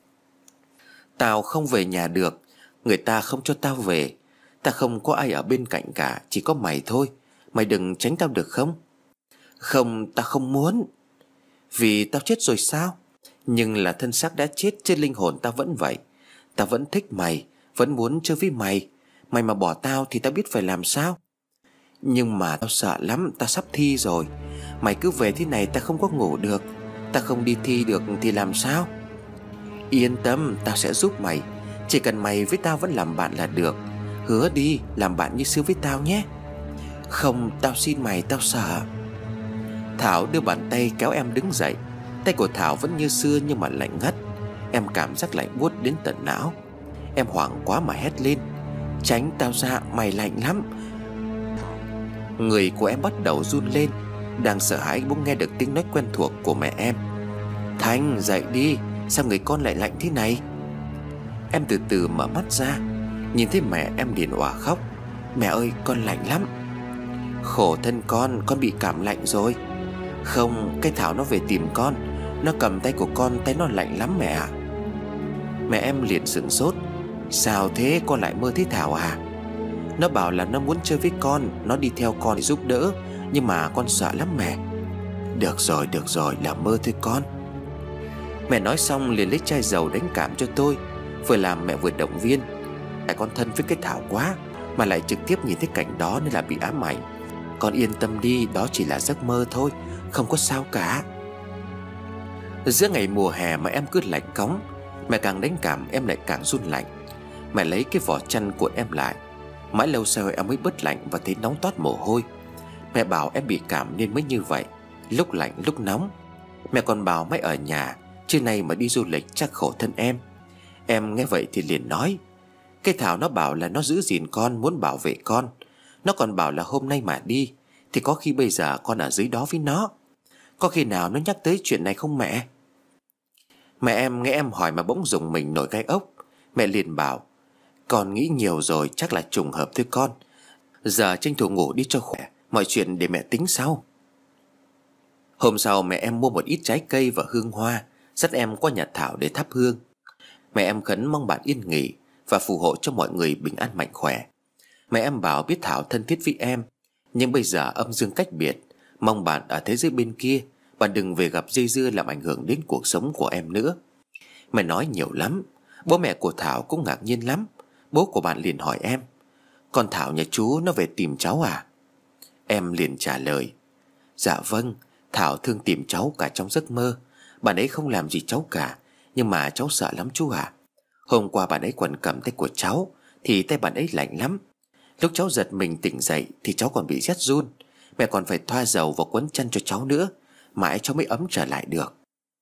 Tao không về nhà được. Người ta không cho tao về. Tao không có ai ở bên cạnh cả. Chỉ có mày thôi. Mày đừng tránh tao được không? Không, tao không muốn. Vì tao chết rồi sao? Nhưng là thân xác đã chết, chứ linh hồn tao vẫn vậy. Tao vẫn thích mày, vẫn muốn chơi với mày. Mày mà bỏ tao thì tao biết phải làm sao. Nhưng mà tao sợ lắm, tao sắp thi rồi. Mày cứ về thế này tao không có ngủ được. Tao không đi thi được thì làm sao? Yên tâm, tao sẽ giúp mày. Chỉ cần mày với tao vẫn làm bạn là được. Hứa đi, làm bạn như xưa với tao nhé. Không, tao xin mày, tao sợ. Thảo đưa bàn tay kéo em đứng dậy. Tay của Thảo vẫn như xưa nhưng mà lạnh ngắt. Em cảm giác lạnh buốt đến tận não. Em hoảng quá mà hét lên: Tránh tao ra, mày lạnh lắm. Người của em bắt đầu run lên. Đang sợ hãi bỗng nghe được tiếng nói quen thuộc của mẹ em: Thanh dậy đi, sao người con lại lạnh thế này? Em từ từ mở mắt ra, nhìn thấy mẹ em liền òa khóc. Mẹ ơi, con lạnh lắm. Khổ thân con bị cảm lạnh rồi. Không, cái Thảo nó về tìm con, nó cầm tay của con, tay nó lạnh lắm mẹ ạ. Mẹ em liền sửng sốt. Sao thế, con lại mơ thấy Thảo à? Nó bảo là nó muốn chơi với con, nó đi theo con để giúp đỡ, nhưng mà con sợ lắm mẹ. Được rồi, là mơ thôi con. Mẹ nói xong liền lấy chai dầu đánh cảm cho tôi, vừa làm mẹ vừa động viên. Tại con thân với cái Thảo quá, mà lại trực tiếp nhìn thấy cảnh đó nên là bị ám ảnh. Con yên tâm đi, đó chỉ là giấc mơ thôi, không có sao cả. Giữa ngày mùa hè mà em cứ lạnh cóng, mẹ càng đánh cảm em lại càng run lạnh. Mẹ lấy cái vỏ chăn cuộn em lại. Mãi lâu sau em mới bớt lạnh và thấy nóng toát mồ hôi. Mẹ bảo em bị cảm nên mới như vậy, lúc lạnh lúc nóng. Mẹ còn bảo mày ở nhà, trưa nay mà đi du lịch chắc khổ thân em. Em nghe vậy thì liền nói, cái Thảo nó bảo là nó giữ gìn con, muốn bảo vệ con. Nó còn bảo là hôm nay mà đi thì có khi bây giờ con ở dưới đó với nó. Có khi nào nó nhắc tới chuyện này không mẹ? Mẹ em nghe em hỏi mà bỗng rùng mình nổi gai ốc. Mẹ liền bảo, con nghĩ nhiều rồi, chắc là trùng hợp thôi con. Giờ tranh thủ ngủ đi cho khỏe, mọi chuyện để mẹ tính sau. Hôm sau mẹ em mua một ít trái cây và hương hoa, dắt em qua nhà Thảo để thắp hương. Mẹ em khấn mong bạn yên nghỉ và phù hộ cho mọi người bình an mạnh khỏe. Mẹ em bảo biết Thảo thân thiết với em, nhưng bây giờ âm dương cách biệt, mong bạn ở thế giới bên kia, bạn đừng về gặp dây dưa làm ảnh hưởng đến cuộc sống của em nữa. Mẹ nói nhiều lắm. Bố mẹ của Thảo cũng ngạc nhiên lắm. Bố của bạn liền hỏi em, con Thảo nhà chú nó về tìm cháu à? Em liền trả lời, dạ vâng, Thảo thường tìm cháu cả trong giấc mơ. Bạn ấy không làm gì cháu cả, nhưng mà cháu sợ lắm chú ạ. Hôm qua bạn ấy quằn cầm tay của cháu thì tay bạn ấy lạnh lắm. Lúc cháu giật mình tỉnh dậy thì cháu còn bị rét run. Mẹ còn phải thoa dầu và quấn chăn cho cháu nữa, mãi cháu mới ấm trở lại được.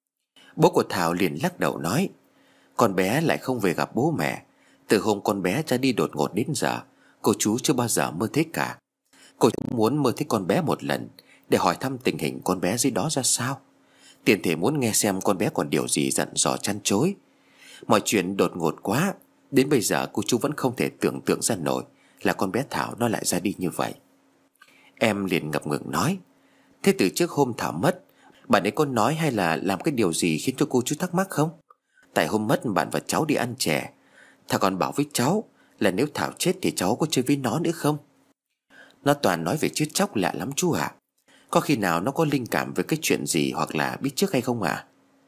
Bố của Thảo liền lắc đầu nói, con bé lại không về gặp bố mẹ. Từ hôm con bé ra đi đột ngột đến giờ, cô chú chưa bao giờ mơ thấy cả. Cô chú muốn mơ thấy con bé một lần để hỏi thăm tình hình con bé dưới đó ra sao. Tiền thể muốn nghe xem con bé còn điều gì dặn dò chăn chối. Mọi chuyện đột ngột quá, đến bây giờ cô chú vẫn không thể tưởng tượng ra nổi là con bé Thảo nó lại ra đi như vậy. Em liền ngập ngừng nói, thế từ trước hôm Thảo mất, bạn ấy có nói hay là làm cái điều gì khiến cho cô chú thắc mắc không? Tại hôm mất bạn và cháu đi ăn chè, Thảo còn bảo với cháu là nếu Thảo chết thì cháu có chơi với nó nữa không? Nó toàn nói về chết chóc lạ lắm chú ạ. Có khi nào nó có linh cảm về cái chuyện gì hoặc là biết trước hay không ạ?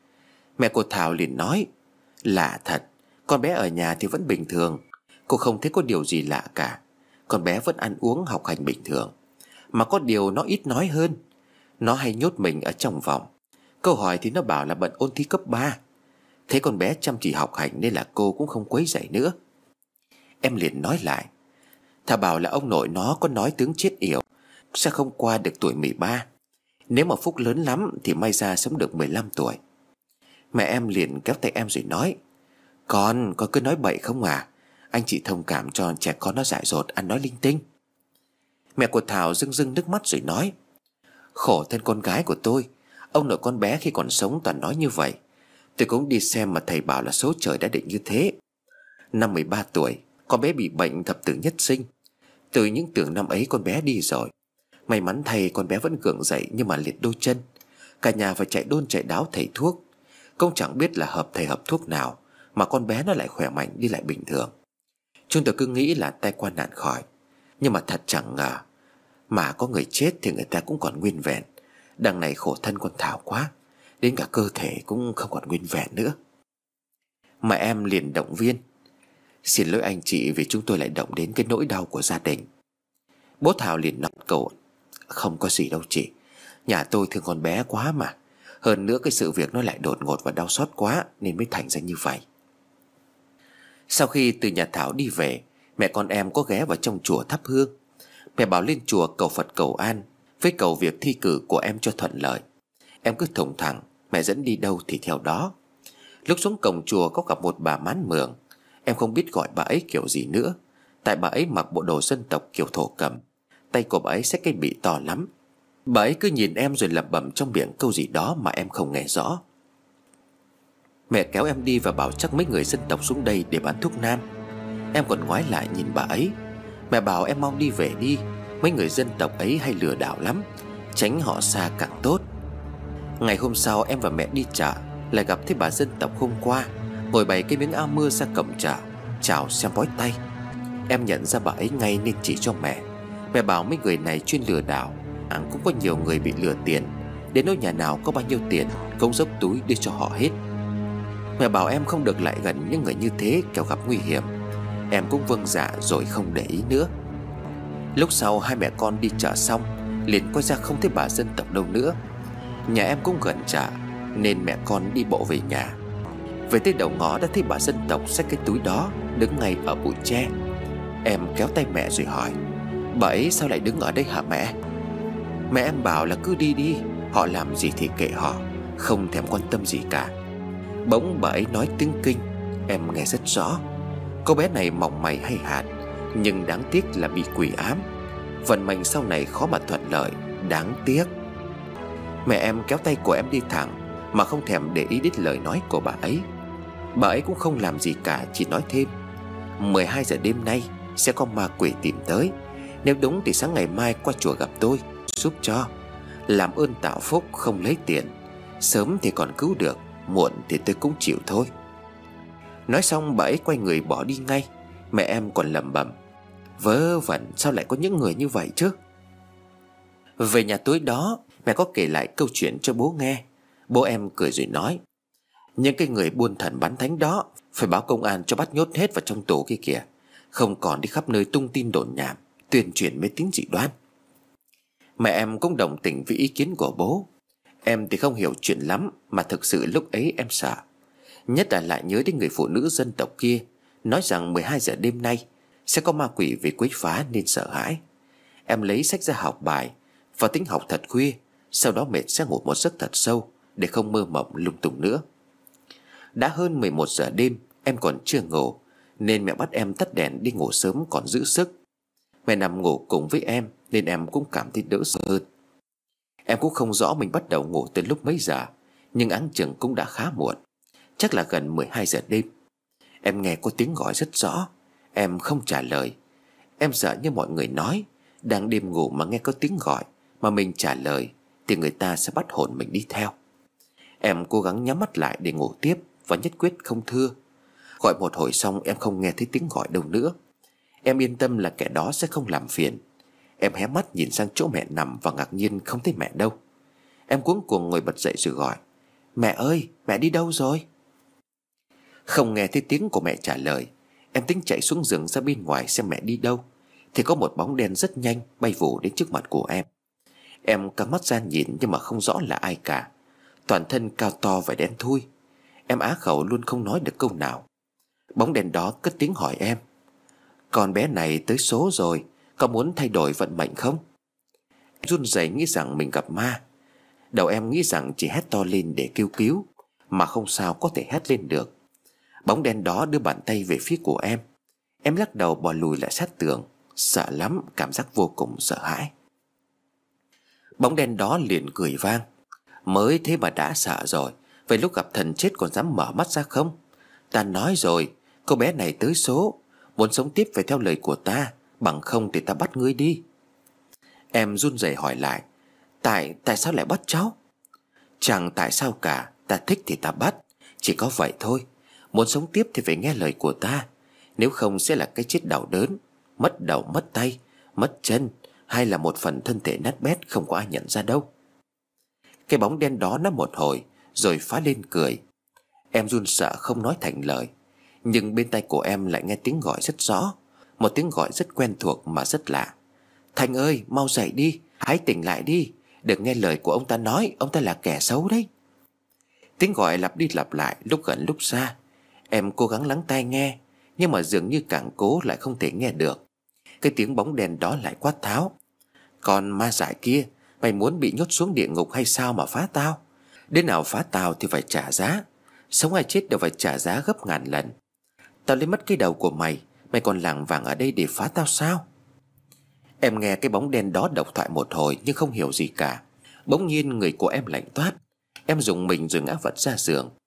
Mẹ của Thảo liền nói, lạ thật, con bé ở nhà thì vẫn bình thường. Cô không thấy có điều gì lạ cả. Con bé vẫn ăn uống học hành bình thường. Mà có điều nó ít nói hơn. Nó hay nhốt mình ở trong phòng. Câu hỏi thì nó bảo là bận ôn thi cấp 3. Thấy con bé chăm chỉ học hành nên là cô cũng không quấy rầy nữa. Em liền nói lại, Thảo bảo là ông nội nó có nói tướng chết yểu sẽ không qua được tuổi 13. Nếu mà phúc lớn lắm thì may ra sống được 15 tuổi. Mẹ em liền kéo tay em rồi nói, con cứ nói bậy không à? Anh chị thông cảm cho trẻ con nó dại dột ăn nói linh tinh. Mẹ của Thảo rưng rưng nước mắt rồi nói, khổ thân con gái của tôi. Ông nội con bé khi còn sống toàn nói như vậy. Tôi cũng đi xem mà thầy bảo là số trời đã định như thế. Năm 13 tuổi, con bé bị bệnh thập tử nhất sinh. Từ những tưởng năm ấy con bé đi rồi. May mắn thầy con bé vẫn gượng dậy nhưng mà liệt đôi chân. Cả nhà phải chạy đôn chạy đáo thầy thuốc. Cũng chẳng biết là hợp thầy hợp thuốc nào mà con bé nó lại khỏe mạnh đi lại bình thường. Chúng tôi cứ nghĩ là tai qua nạn khỏi. Nhưng mà thật chẳng ngờ, mà có người chết thì người ta cũng còn nguyên vẹn. Đằng này khổ thân con Thảo quá, đến cả cơ thể cũng không còn nguyên vẹn nữa. Mà em liền động viên, xin lỗi anh chị vì chúng tôi lại động đến cái nỗi đau của gia đình. Bố Thảo liền nói cậu, không có gì đâu chị, nhà tôi thương con bé quá mà. Hơn nữa cái sự việc nó lại đột ngột và đau xót quá nên mới thành ra như vậy. Sau khi từ nhà Thảo đi về, mẹ con em có ghé vào trong chùa thắp hương. Mẹ bảo lên chùa cầu Phật cầu an, với cầu việc thi cử của em cho thuận lợi. Em cứ thủng thẳng, mẹ dẫn đi đâu thì theo đó. Lúc xuống cổng chùa có gặp một bà Mán Mường. Em không biết gọi bà ấy kiểu gì nữa, tại bà ấy mặc bộ đồ dân tộc kiểu thổ cẩm. Tay của bà ấy xách cái bị to lắm. Bà ấy cứ nhìn em rồi lẩm bẩm trong miệng câu gì đó mà em không nghe rõ. Mẹ kéo em đi và bảo chắc mấy người dân tộc xuống đây để bán thuốc nam. Em còn ngoái lại nhìn bà ấy. Mẹ bảo em mau đi về đi, mấy người dân tộc ấy hay lừa đảo lắm, tránh họ xa càng tốt. Ngày hôm sau em và mẹ đi chợ, lại gặp thấy bà dân tộc hôm qua ngồi bày cái miếng áo mưa ra cổng chợ, chào xem bói tay. Em nhận ra bà ấy ngay nên chỉ cho mẹ. Mẹ bảo mấy người này chuyên lừa đảo, cũng có nhiều người bị lừa tiền, đến nỗi nhà nào có bao nhiêu tiền cũng dốc túi đưa cho họ hết. Mẹ bảo em không được lại gần những người như thế, kẻo gặp nguy hiểm. Em cũng vâng dạ rồi không để ý nữa. Lúc sau hai mẹ con đi chợ xong, liền quay ra không thấy bà dân tộc đâu nữa. Nhà em cũng gần chợ nên mẹ con đi bộ về nhà. Về tới đầu ngõ đã thấy bà dân tộc xách cái túi đó đứng ngay ở bụi tre. Em kéo tay mẹ rồi hỏi: bà ấy sao lại đứng ở đây hả mẹ? Mẹ em bảo là cứ đi đi, họ làm gì thì kệ họ, không thèm quan tâm gì cả. Bỗng bà ấy nói tiếng Kinh, em nghe rất rõ. Cô bé này mỏng mày hay hạt, nhưng đáng tiếc là bị quỷ ám. Vận mệnh sau này khó mà thuận lợi, đáng tiếc. Mẹ em kéo tay của em đi thẳng, mà không thèm để ý đến lời nói của bà ấy. Bà ấy cũng không làm gì cả, chỉ nói thêm: 12 giờ đêm nay sẽ có ma quỷ tìm tới. Nếu đúng thì sáng ngày mai qua chùa gặp tôi, giúp cho. Làm ơn tạo phúc, không lấy tiền. Sớm thì còn cứu được, muộn thì tôi cũng chịu thôi. Nói xong bà ấy quay người bỏ đi ngay. Mẹ em còn lẩm bẩm: vớ vẩn, sao lại có những người như vậy chứ? Về nhà tối đó, mẹ có kể lại câu chuyện cho bố nghe. Bố em cười rồi nói: những cái người buôn thần bán thánh đó phải báo công an cho bắt nhốt hết vào trong tù kia kìa, không còn đi khắp nơi tung tin đồn nhảm, tuyên truyền mê tín dị đoan. Mẹ em cũng đồng tình với ý kiến của bố. Em thì không hiểu chuyện lắm, mà thực sự lúc ấy em sợ. Nhất là lại nhớ đến người phụ nữ dân tộc kia nói rằng 12 giờ đêm nay sẽ có ma quỷ về quấy phá nên sợ hãi. Em lấy sách ra học bài và tính học thật khuya, sau đó mệt sẽ ngủ một giấc thật sâu để không mơ mộng lung tung nữa. Đã hơn 11 giờ đêm, em còn chưa ngủ, nên mẹ bắt em tắt đèn đi ngủ sớm còn giữ sức. Mẹ nằm ngủ cùng với em nên em cũng cảm thấy đỡ sợ hơn. Em cũng không rõ mình bắt đầu ngủ từ lúc mấy giờ, nhưng áng chừng cũng đã khá muộn, chắc là gần 12 giờ đêm. Em nghe có tiếng gọi rất rõ. Em không trả lời. Em sợ như mọi người nói, đang đêm ngủ mà nghe có tiếng gọi mà mình trả lời thì người ta sẽ bắt hồn mình đi theo. Em cố gắng nhắm mắt lại để ngủ tiếp và nhất quyết không thưa. Gọi một hồi xong em không nghe thấy tiếng gọi đâu nữa. Em yên tâm là kẻ đó sẽ không làm phiền. Em hé mắt nhìn sang chỗ mẹ nằm và ngạc nhiên không thấy mẹ đâu. Em cuống cuồng ngồi bật dậy rồi gọi: mẹ ơi, mẹ đi đâu rồi? Không nghe thấy tiếng của mẹ trả lời. Em tính chạy xuống giường ra bên ngoài xem mẹ đi đâu, thì có một bóng đen rất nhanh bay vù đến trước mặt của em. Em căng mắt ra nhìn nhưng mà không rõ là ai cả. Toàn thân cao to và đen thui. Em á khẩu luôn không nói được câu nào. Bóng đen đó cất tiếng hỏi em: con bé này tới số rồi, có muốn thay đổi vận mệnh không? Em run rẩy nghĩ rằng mình gặp ma. Đầu em nghĩ rằng chỉ hét to lên để kêu cứu, mà không sao có thể hét lên được. Bóng đen đó đưa bàn tay về phía của em. Em lắc đầu bò lùi lại sát tường. Sợ lắm, cảm giác vô cùng sợ hãi. Bóng đen đó liền cười vang: mới thế mà đã sợ rồi, vậy lúc gặp thần chết còn dám mở mắt ra không? Ta nói rồi, cô bé này tới số. Muốn sống tiếp phải theo lời của ta, bằng không thì ta bắt ngươi đi. Em run rẩy hỏi lại: Tại sao lại bắt cháu? Chẳng tại sao cả, ta thích thì ta bắt, chỉ có vậy thôi. Muốn sống tiếp thì phải nghe lời của ta, nếu không sẽ là cái chết đau đớn, mất đầu mất tay, mất chân, hay là một phần thân thể nát bét không có ai nhận ra đâu. Cái bóng đen đó nó một hồi rồi phá lên cười. Em run sợ không nói thành lời. Nhưng bên tai của em lại nghe tiếng gọi rất rõ, một tiếng gọi rất quen thuộc mà rất lạ: Thành ơi, mau dậy đi, hãy tỉnh lại đi, đừng nghe lời của ông ta nói, ông ta là kẻ xấu đấy. Tiếng gọi lặp đi lặp lại, lúc gần lúc xa. Em cố gắng lắng tai nghe, nhưng mà dường như càng cố lại không thể nghe được. Cái tiếng bóng đèn đó lại quát tháo: Còn ma dại kia, mày muốn bị nhốt xuống địa ngục hay sao mà phá tao? Đến nào phá tao thì phải trả giá. Sống hay chết đều phải trả giá gấp ngàn lần. Tao lấy mất cái đầu của mày, mày còn lảng vảng ở đây để phá tao sao? Em nghe cái bóng đen đó độc thoại một hồi nhưng không hiểu gì cả. Bỗng nhiên người của em lạnh toát. Em dùng mình rồi ngã vật ra giường.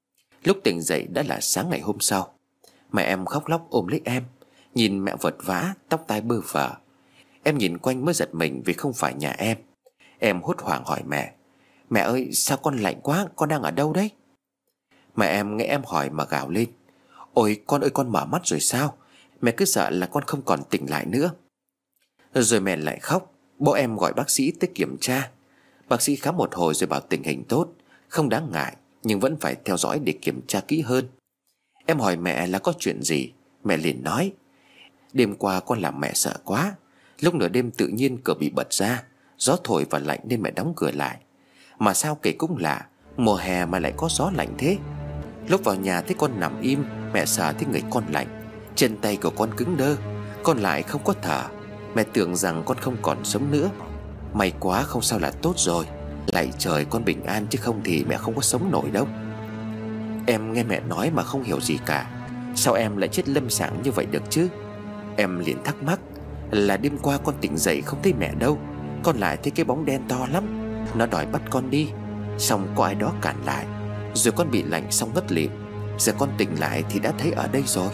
Lúc tỉnh dậy đã là sáng ngày hôm sau. Mẹ em khóc lóc ôm lấy em, nhìn mẹ vật vã, tóc tai bơ phờ. Em nhìn quanh mới giật mình vì không phải nhà em. Em hốt hoảng hỏi mẹ: "Mẹ ơi, sao con lạnh quá, con đang ở đâu đấy?" Mẹ em nghe em hỏi mà gào lên: "Ôi con ơi, con mở mắt rồi sao? Mẹ cứ sợ là con không còn tỉnh lại nữa." Rồi mẹ lại khóc. Bố em gọi bác sĩ tới kiểm tra. Bác sĩ khám một hồi rồi bảo tình hình tốt, không đáng ngại, nhưng vẫn phải theo dõi để kiểm tra kỹ hơn. Em hỏi mẹ là có chuyện gì. Mẹ liền nói: "Đêm qua con làm mẹ sợ quá. Lúc nửa đêm tự nhiên cửa bị bật ra, gió thổi và lạnh nên mẹ đóng cửa lại. Mà sao kể cũng lạ, mùa hè mà lại có gió lạnh thế. Lúc vào nhà thấy con nằm im, mẹ sợ thấy người con lạnh. Chân tay của con cứng đơ, con lại không có thở. Mẹ tưởng rằng con không còn sống nữa. May quá không sao là tốt rồi. Lạy trời con bình an, chứ không thì mẹ không có sống nổi đâu." Em nghe mẹ nói mà không hiểu gì cả. Sao em lại chết lâm sàng như vậy được chứ? Em liền thắc mắc là đêm qua con tỉnh dậy không thấy mẹ đâu. Con lại thấy cái bóng đen to lắm, nó đòi bắt con đi. Xong có ai đó cản lại, rồi con bị lạnh xong ngất lịm. Giờ con tỉnh lại thì đã thấy ở đây rồi.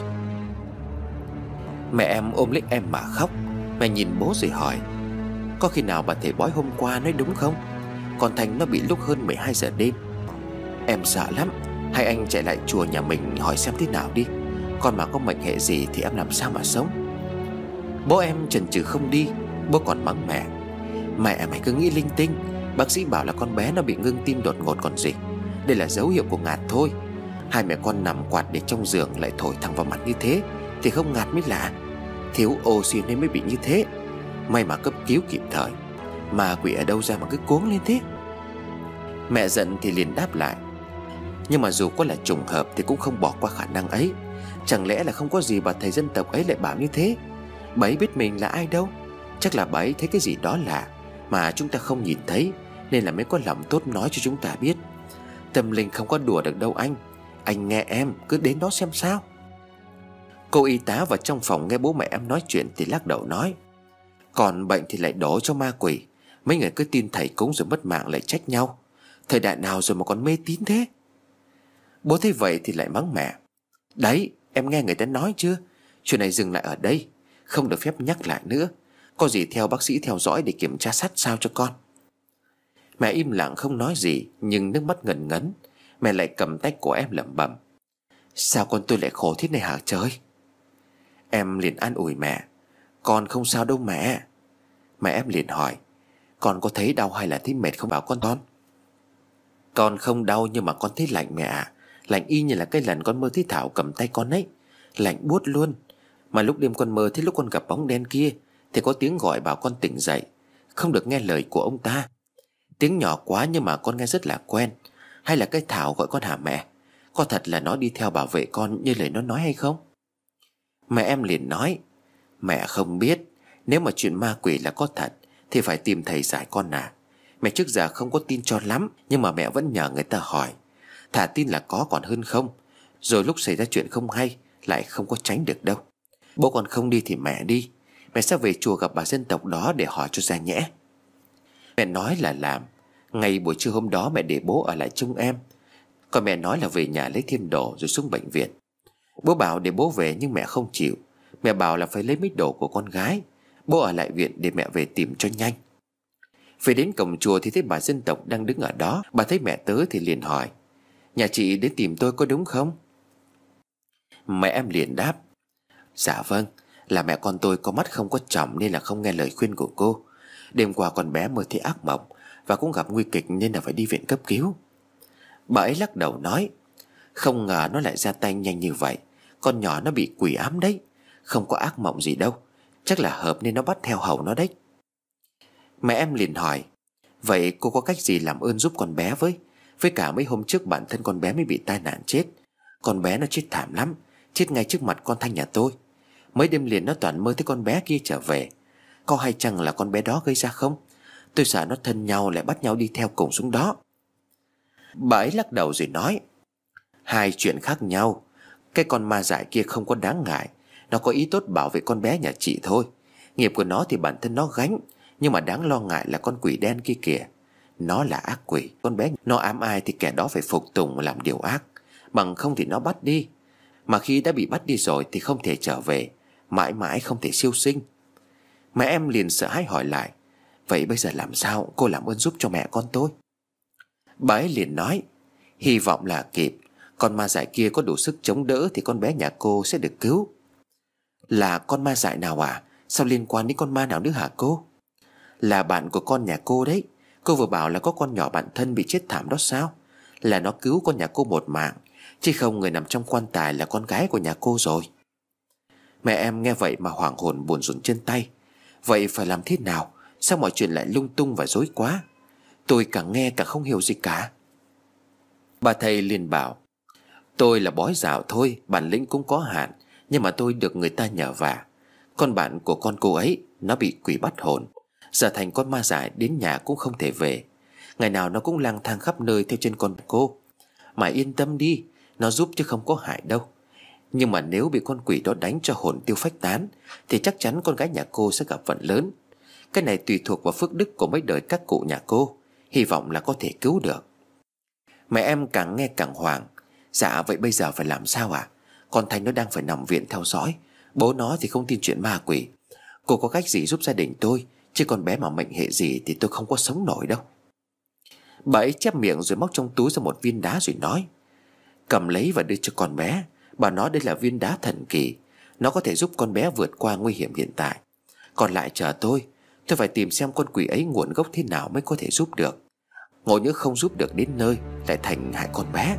Mẹ em ôm lấy em mà khóc. Mẹ nhìn bố rồi hỏi: "Có khi nào bà thầy bói hôm qua nói đúng không? Con Thành nó bị lúc hơn 12 giờ đêm." Em sợ lắm. Hay anh chạy lại chùa nhà mình hỏi xem thế nào đi. Con mà có mệnh hệ gì thì em làm sao mà sống. Bố em chần chừ không đi. Bố còn mắng mẹ: "Mẹ mày cứ nghĩ linh tinh. Bác sĩ bảo là con bé nó bị ngưng tim đột ngột còn gì. Đây là dấu hiệu của ngạt thôi. Hai mẹ con nằm quạt để trong giường lại thổi thẳng vào mặt như thế thì không ngạt mới lạ. Thiếu oxy nên mới bị như thế. May mà cấp cứu kịp thời. Ma quỷ ở đâu ra mà cứ cuống lên thế?" Mẹ giận thì liền đáp lại: "Nhưng mà dù có là trùng hợp thì cũng không bỏ qua khả năng ấy. Chẳng lẽ là không có gì bà thầy dân tộc ấy lại bảo như thế? Bà ấy biết mình là ai đâu. Chắc là bà ấy thấy cái gì đó lạ mà chúng ta không nhìn thấy, nên là mới có lòng tốt nói cho chúng ta biết. Tâm linh không có đùa được đâu anh. Anh nghe em, cứ đến đó xem sao." Cô y tá vào trong phòng nghe bố mẹ em nói chuyện thì lắc đầu nói: "Còn bệnh thì lại đổ cho ma quỷ. Mấy người cứ tin thầy cúng rồi mất mạng lại trách nhau. Thời đại nào rồi mà còn mê tín thế?" Bố thấy vậy thì lại mắng mẹ: "Đấy, em nghe người ta nói chưa? Chuyện này dừng lại ở đây, không được phép nhắc lại nữa. Có gì theo bác sĩ theo dõi để kiểm tra sát sao cho con." Mẹ im lặng không nói gì, nhưng nước mắt ngần ngấn. Mẹ lại cầm tay của em lẩm bẩm: "Sao con tôi lại khổ thế này hả trời?" Em liền an ủi mẹ: "Con không sao đâu mẹ." Mẹ em liền hỏi: "Con có thấy đau hay là thấy mệt không bảo con?" "Con không đau nhưng mà con thấy lạnh mẹ ạ. Lạnh y như là cái lần con mơ thấy Thảo cầm tay con ấy. Lạnh buốt luôn. Mà lúc đêm con mơ thấy lúc con gặp bóng đen kia thì có tiếng gọi bảo con tỉnh dậy, không được nghe lời của ông ta. Tiếng nhỏ quá nhưng mà con nghe rất là quen. Hay là cái Thảo gọi con hả mẹ? Có thật là nó đi theo bảo vệ con như lời nó nói hay không?" Mẹ em liền nói: "Mẹ không biết. Nếu mà chuyện ma quỷ là có thật thì phải tìm thầy giải con à. Mẹ trước giờ không có tin cho lắm, nhưng mà mẹ vẫn nhờ người ta hỏi. Thà tin là có còn hơn không. Rồi lúc xảy ra chuyện không hay lại không có tránh được đâu. Bố con không đi thì mẹ đi. Mẹ sẽ về chùa gặp bà dân tộc đó để hỏi cho ra nhẽ." Mẹ nói là làm. Ngày buổi trưa hôm đó mẹ để bố ở lại trông em. Còn mẹ nói là về nhà lấy thêm đồ rồi xuống bệnh viện. Bố bảo để bố về nhưng mẹ không chịu. Mẹ bảo là phải lấy mấy đồ của con gái. Bố ở lại viện để mẹ về tìm cho nhanh. Về đến cổng chùa thì thấy bà dân tộc đang đứng ở đó. Bà thấy mẹ tới thì liền hỏi: "Nhà chị đến tìm tôi có đúng không?" Mẹ em liền đáp: "Dạ vâng, là mẹ con tôi có mắt không có tròng nên là không nghe lời khuyên của cô. Đêm qua con bé mơ thấy ác mộng và cũng gặp nguy kịch nên là phải đi viện cấp cứu." Bà ấy lắc đầu nói: "Không ngờ nó lại ra tay nhanh như vậy. Con nhỏ nó bị quỷ ám đấy. Không có ác mộng gì đâu. Chắc là hợp nên nó bắt theo hầu nó đấy." Mẹ em liền hỏi: "Vậy cô có cách gì làm ơn giúp con bé với? Với cả mấy hôm trước bản thân con bé mới bị tai nạn chết. Con bé nó chết thảm lắm, chết ngay trước mặt con Thanh nhà tôi. Mấy đêm liền nó toàn mơ thấy con bé kia trở về. Có hay chăng là con bé đó gây ra không? Tôi sợ nó thân nhau lại bắt nhau đi theo cùng xuống đó." Bà ấy lắc đầu rồi nói: "Hai chuyện khác nhau. Cái con ma dại kia không có đáng ngại. Nó có ý tốt bảo vệ con bé nhà chị thôi. Nghiệp của nó thì bản thân nó gánh. Nhưng mà đáng lo ngại là con quỷ đen kia kìa. Nó là ác quỷ. Con bé nó ám ai thì kẻ đó phải phục tùng mà làm điều ác. Bằng không thì nó bắt đi. Mà khi đã bị bắt đi rồi thì không thể trở về, mãi mãi không thể siêu sinh. Mẹ em liền sợ hãi hỏi lại: Vậy bây giờ làm sao, cô làm ơn giúp cho mẹ con tôi. Bà ấy liền nói: Hy vọng là kịp. Con ma dại kia có đủ sức chống đỡ thì con bé nhà cô sẽ được cứu. Là con ma dại nào à? Sao liên quan đến con ma nào nữa hả cô? Là bạn của con nhà cô đấy. Cô vừa bảo là có con nhỏ bạn thân bị chết thảm đó sao? Là nó cứu con nhà cô một mạng, chứ không người nằm trong quan tài là con gái của nhà cô rồi. Mẹ em nghe vậy mà hoảng hồn buồn rùn chân tay. Vậy phải làm thế nào? Sao mọi chuyện lại lung tung và rối quá? Tôi càng nghe càng không hiểu gì cả. Bà thầy liền bảo: Tôi là bói dạo thôi, bản lĩnh cũng có hạn, nhưng mà tôi được người ta nhờ vả. Con bạn của con cô ấy, nó bị quỷ bắt hồn, giờ thành con ma dại, đến nhà cũng không thể về. Ngày nào nó cũng lang thang khắp nơi theo chân con cô. Mà yên tâm đi, nó giúp chứ không có hại đâu. Nhưng mà nếu bị con quỷ đó đánh cho hồn tiêu phách tán thì chắc chắn con gái nhà cô sẽ gặp vận lớn. Cái này tùy thuộc vào phước đức của mấy đời các cụ nhà cô, hy vọng là có thể cứu được. Mẹ em càng nghe càng hoảng. Dạ vậy bây giờ phải làm sao ạ? Con Thanh nó đang phải nằm viện theo dõi. Bố nó thì không tin chuyện ma quỷ. Cô có cách gì giúp gia đình tôi, chứ con bé mà mệnh hệ gì thì tôi không có sống nổi đâu. Bà ấy chép miệng rồi móc trong túi ra một viên đá rồi nói: Cầm lấy và đưa cho con bé. Bà nói đây là viên đá thần kỳ, nó có thể giúp con bé vượt qua nguy hiểm hiện tại. Còn lại chờ tôi phải tìm xem con quỷ ấy nguồn gốc thế nào mới có thể giúp được. Ngộ nhỡ không giúp được đến nơi lại thành hại con bé.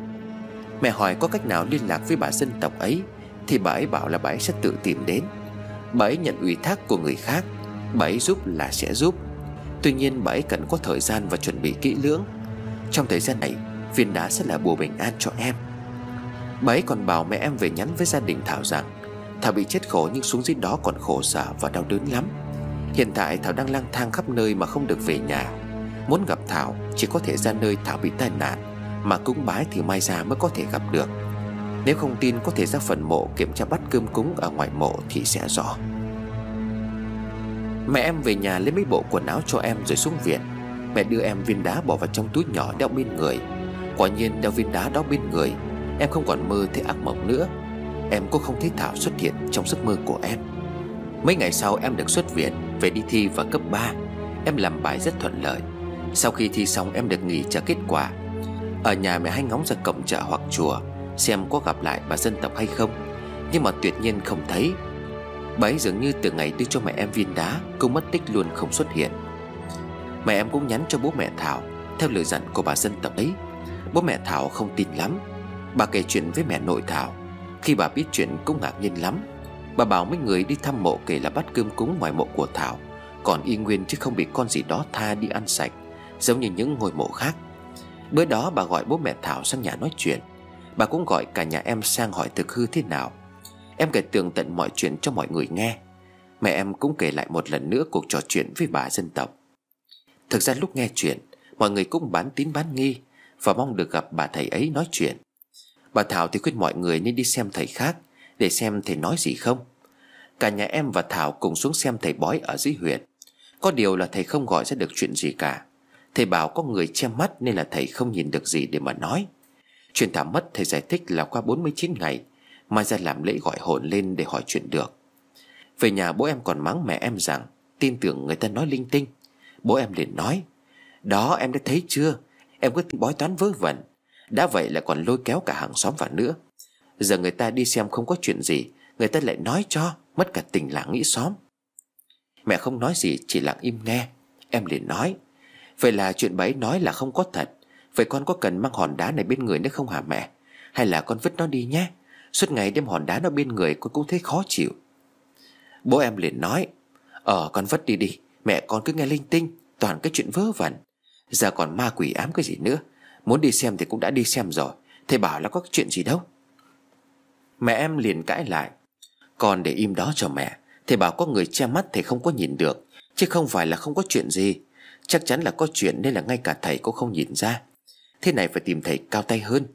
Mẹ hỏi có cách nào liên lạc với bà dân tộc ấy, thì bà ấy bảo là bà ấy sẽ tự tìm đến. Bà ấy nhận ủy thác của người khác, bà ấy giúp là sẽ giúp. Tuy nhiên bà ấy cần có thời gian và chuẩn bị kỹ lưỡng. Trong thời gian này, viên đá sẽ là bùa bình an cho em. Bà ấy còn bảo mẹ em về nhắn với gia đình Thảo rằng Thảo bị chết khổ nhưng xuống dưới đó còn khổ sở và đau đớn lắm. Hiện tại Thảo đang lang thang khắp nơi mà không được về nhà. Muốn gặp Thảo chỉ có thể ra nơi Thảo bị tai nạn, mà cúng bái thì mai ra mới có thể gặp được. Nếu không tin có thể ra phần mộ kiểm tra bát cơm cúng ở ngoài mộ thì sẽ rõ. Mẹ em về nhà lấy mấy bộ quần áo cho em rồi xuống viện. Mẹ đưa em viên đá bỏ vào trong túi nhỏ đeo bên người. Quả nhiên đeo viên đá đó bên người, em không còn mơ thấy ác mộng nữa. Em cũng không thấy Thảo xuất hiện trong giấc mơ của em. Mấy ngày sau em được xuất viện, về đi thi vào cấp 3. Em làm bài rất thuận lợi. Sau khi thi xong em được nghỉ chờ kết quả. Ở nhà mẹ hay ngóng ra cổng chợ hoặc chùa xem có gặp lại bà dân tộc hay không, nhưng mà tuyệt nhiên không thấy. Bà ấy dường như từ ngày đưa cho mẹ em viên đá cũng mất tích luôn, không xuất hiện. Mẹ em cũng nhắn cho bố mẹ Thảo theo lời dặn của bà dân tộc ấy. Bố mẹ Thảo không tin lắm. Bà kể chuyện với mẹ nội Thảo. Khi bà biết chuyện cũng ngạc nhiên lắm. Bà bảo mấy người đi thăm mộ kể là bát cơm cúng ngoài mộ của Thảo còn y nguyên, chứ không bị con gì đó tha đi ăn sạch giống như những ngôi mộ khác. Bữa đó bà gọi bố mẹ Thảo sang nhà nói chuyện. Bà cũng gọi cả nhà em sang hỏi thực hư thế nào. Em kể tường tận mọi chuyện cho mọi người nghe. Mẹ em cũng kể lại một lần nữa cuộc trò chuyện với bà dân tộc. Thực ra lúc nghe chuyện, mọi người cũng bán tín bán nghi và mong được gặp bà thầy ấy nói chuyện. Bà Thảo thì khuyên mọi người nên đi xem thầy khác để xem thầy nói gì không. Cả nhà em và Thảo cùng xuống xem thầy bói ở dưới huyện. Có điều là thầy không gọi ra được chuyện gì cả. Thầy bảo có người che mắt nên là thầy không nhìn được gì để mà nói. Chuyện Thảo mất thầy giải thích là qua 49 ngày mai ra làm lễ gọi hồn lên để hỏi chuyện được. Về nhà bố em còn mắng mẹ em rằng tin tưởng người ta nói linh tinh. Bố em liền nói: Đó em đã thấy chưa, em cứ bói toán vớ vẩn. Đã vậy lại còn lôi kéo cả hàng xóm vào nữa. Giờ người ta đi xem không có chuyện gì, người ta lại nói cho, mất cả tình làng nghĩa xóm. Mẹ không nói gì, chỉ lặng im nghe. Em liền nói: Vậy là chuyện bà ấy nói là không có thật. Vậy con có cần mang hòn đá này bên người nữa không hả mẹ? Hay là con vứt nó đi nhé? Suốt ngày đem hòn đá nó bên người con cũng thấy khó chịu. Bố em liền nói: Con vứt đi đi. Mẹ con cứ nghe linh tinh, toàn cái chuyện vớ vẩn. Giờ còn ma quỷ ám cái gì nữa. Muốn đi xem thì cũng đã đi xem rồi. Thầy bảo là có chuyện gì đâu. Mẹ em liền cãi lại: Con để im đó cho mẹ. Thầy bảo có người che mắt thầy không có nhìn được, chứ không phải là không có chuyện gì. Chắc chắn là có chuyện nên là ngay cả thầy cũng không nhìn ra. Thế này phải tìm thầy cao tay hơn.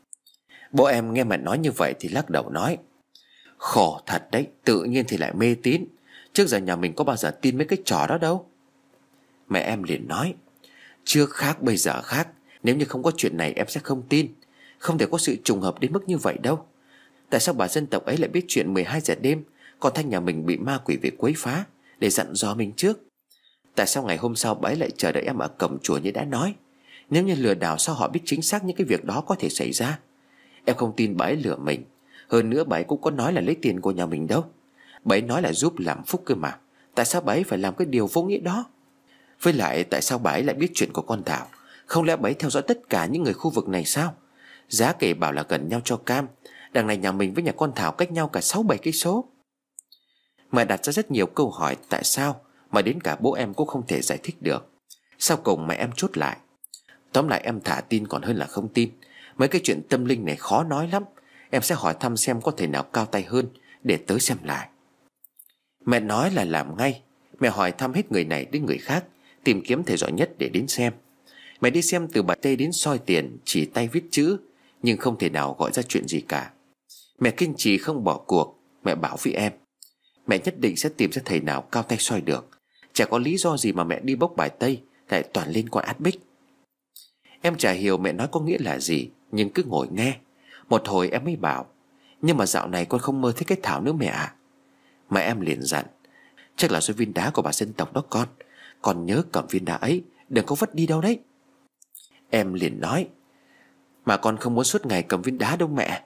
Bố em nghe mẹ nói như vậy thì lắc đầu nói: Khổ thật đấy, tự nhiên thì lại mê tín. Trước giờ nhà mình có bao giờ tin mấy cái trò đó đâu. Mẹ em liền nói: Trước khác bây giờ khác. Nếu như không có chuyện này em sẽ không tin. Không thể có sự trùng hợp đến mức như vậy đâu. Tại sao bà dân tộc ấy lại biết chuyện 12 giờ đêm con Thanh nhà mình bị ma quỷ về quấy phá, để dặn dò mình trước? Tại sao ngày hôm sau bà ấy lại chờ đợi em ở cổng chùa như đã nói? Nếu như lừa đảo, sao họ biết chính xác những cái việc đó có thể xảy ra? Em không tin bà ấy lừa mình. Hơn nữa bà ấy cũng có nói là lấy tiền của nhà mình đâu. Bà ấy nói là giúp làm phúc cơ mà. Tại sao bà ấy phải làm cái điều vô nghĩa đó? Với lại tại sao bà ấy lại biết chuyện của con Thảo? Không lẽ bà ấy theo dõi tất cả những người khu vực này sao? Giá kể bảo là gần nhau cho cam, đằng này nhà mình với nhà con Thảo cách nhau cả 6-7 cây số. Mẹ đặt ra rất nhiều câu hỏi tại sao, mà đến cả bố em cũng không thể giải thích được. Sau cùng mẹ em chốt lại: tóm lại em thả tin còn hơn là không tin. Mấy cái chuyện tâm linh này khó nói lắm. Em sẽ hỏi thăm xem có thể nào cao tay hơn, để tới xem lại. Mẹ nói là làm ngay. Mẹ hỏi thăm hết người này đến người khác, tìm kiếm thầy giỏi nhất để đến xem. Mẹ đi xem từ bà Tê đến soi tiền, chỉ tay viết chữ, nhưng không thể nào gọi ra chuyện gì cả. Mẹ kiên trì không bỏ cuộc. Mẹ bảo với em: mẹ nhất định sẽ tìm ra thầy nào cao tay soi được. Chả có lý do gì mà mẹ đi bốc bài tây lại toàn lên con át bích. Em chả hiểu mẹ nói có nghĩa là gì, nhưng cứ ngồi nghe. Một hồi em mới bảo: nhưng mà dạo này con không mơ thấy cái Thảo nữa mẹ ạ. Mẹ em liền dặn: chắc là do viên đá của bà dân tộc đó con. Con nhớ cầm viên đá ấy, đừng có vứt đi đâu đấy. Em liền nói: mà con không muốn suốt ngày cầm viên đá đâu mẹ.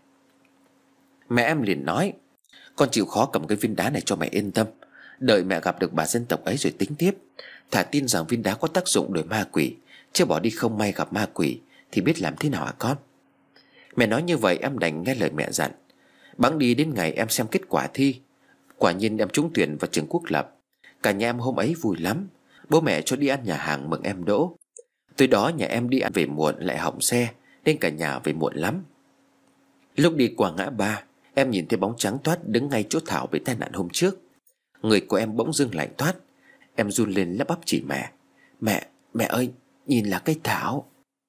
Mẹ em liền nói: con chịu khó cầm cái viên đá này cho mẹ yên tâm. Đợi mẹ gặp được bà dân tộc ấy rồi tính tiếp. Thà tin rằng viên đá có tác dụng đuổi ma quỷ, chứ bỏ đi không may gặp ma quỷ thì biết làm thế nào hả con? Mẹ nói như vậy em đành nghe lời mẹ dặn. Bẵng đi đến ngày em xem kết quả thi. Quả nhiên em trúng tuyển vào trường quốc lập. Cả nhà em hôm ấy vui lắm. Bố mẹ cho đi ăn nhà hàng mừng em đỗ. Tới đó nhà em đi ăn về muộn lại hỏng xe, nên cả nhà về muộn lắm. Lúc đi qua ngã ba, em nhìn thấy bóng trắng toát đứng ngay chỗ Thảo bị tai nạn hôm trước. Người của em bỗng dưng lạnh toát. Em run lên lắp bắp chỉ mẹ: Mẹ ơi, nhìn là cái Thảo.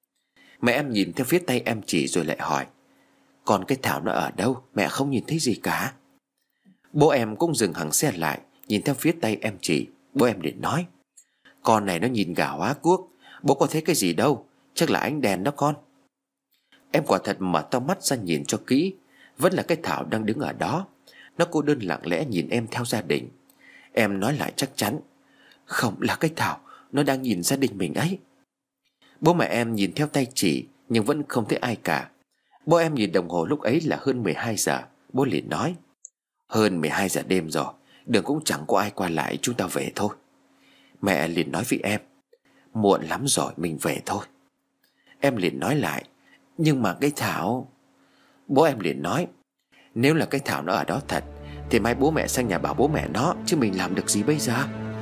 Mẹ em nhìn theo phía tay em chỉ rồi lại hỏi: còn cái Thảo nó ở đâu? Mẹ không nhìn thấy gì cả. Bố em cũng dừng hẳn xe lại, nhìn theo phía tay em chỉ. Bố em liền nói: con này nó nhìn gà hóa cuốc, bố có thấy cái gì đâu, chắc là ánh đèn đó con. Em quả thật mở to mắt ra nhìn cho kỹ. Vẫn là cái Thảo đang đứng ở đó. Nó cô đơn lặng lẽ nhìn em theo gia đình. Em nói lại chắc chắn: không là cái Thảo, nó đang nhìn gia đình mình ấy. Bố mẹ em nhìn theo tay chỉ, nhưng vẫn không thấy ai cả. Bố em nhìn đồng hồ lúc ấy là hơn 12 giờ. Bố liền nói: hơn 12 giờ đêm rồi, đường cũng chẳng có ai qua lại, chúng ta về thôi. Mẹ liền nói với em: muộn lắm rồi, mình về thôi. Em liền nói lại: nhưng mà cái Thảo. Bố em liền nói: nếu là cái Thảo nó ở đó thật thì mai bố mẹ sang nhà bảo bố mẹ nó, chứ mình làm được gì bây giờ.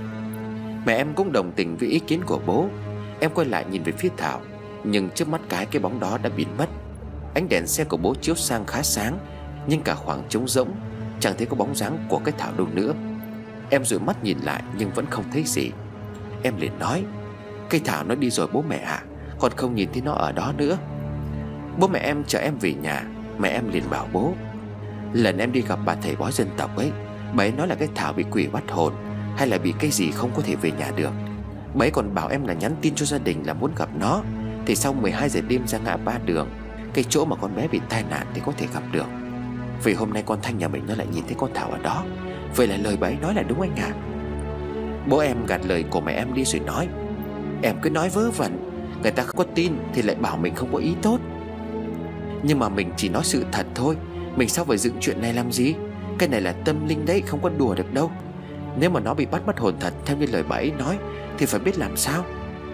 Mẹ em cũng đồng tình với ý kiến của bố. Em quay lại nhìn về phía Thảo, nhưng trước mắt cái bóng đó đã biến mất. Ánh đèn xe của bố chiếu sang khá sáng, nhưng cả khoảng trống rỗng, chẳng thấy có bóng dáng của cái Thảo đâu nữa. Em dụi mắt nhìn lại nhưng vẫn không thấy gì. Em liền nói: cái Thảo nó đi rồi bố mẹ ạ, con không nhìn thấy nó ở đó nữa. Bố mẹ em chở em về nhà. Mẹ em liền bảo bố: lần em đi gặp bà thầy bói dân tộc ấy, bà ấy nói là cái Thảo bị quỷ bắt hồn, hay là bị cái gì không có thể về nhà được. Bà ấy còn bảo em là nhắn tin cho gia đình là muốn gặp nó, thì sau 12 giờ đêm ra ngã ba đường, cái chỗ mà con bé bị tai nạn thì có thể gặp được. Vì hôm nay con Thanh nhà mình nó lại nhìn thấy con Thảo ở đó. Vậy là lời bà ấy nói là đúng anh ạ. Bố em gạt lời của mẹ em đi rồi nói: em cứ nói vớ vẩn, người ta không có tin thì lại bảo mình không có ý tốt. Nhưng mà mình chỉ nói sự thật thôi, mình sao phải dựng chuyện này làm gì? Cái này là tâm linh đấy, không có đùa được đâu. Nếu mà nó bị bắt mất hồn thật theo như lời bà ấy nói thì phải biết làm sao.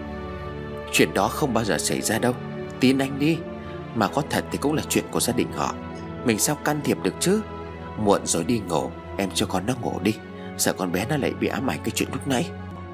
Chuyện đó không bao giờ xảy ra đâu, tin anh đi. Mà có thật thì cũng là chuyện của gia đình họ, mình sao can thiệp được chứ. Muộn rồi đi ngủ, em cho con nó ngủ đi, sợ con bé nó lại bị ám ảnh cái chuyện lúc nãy.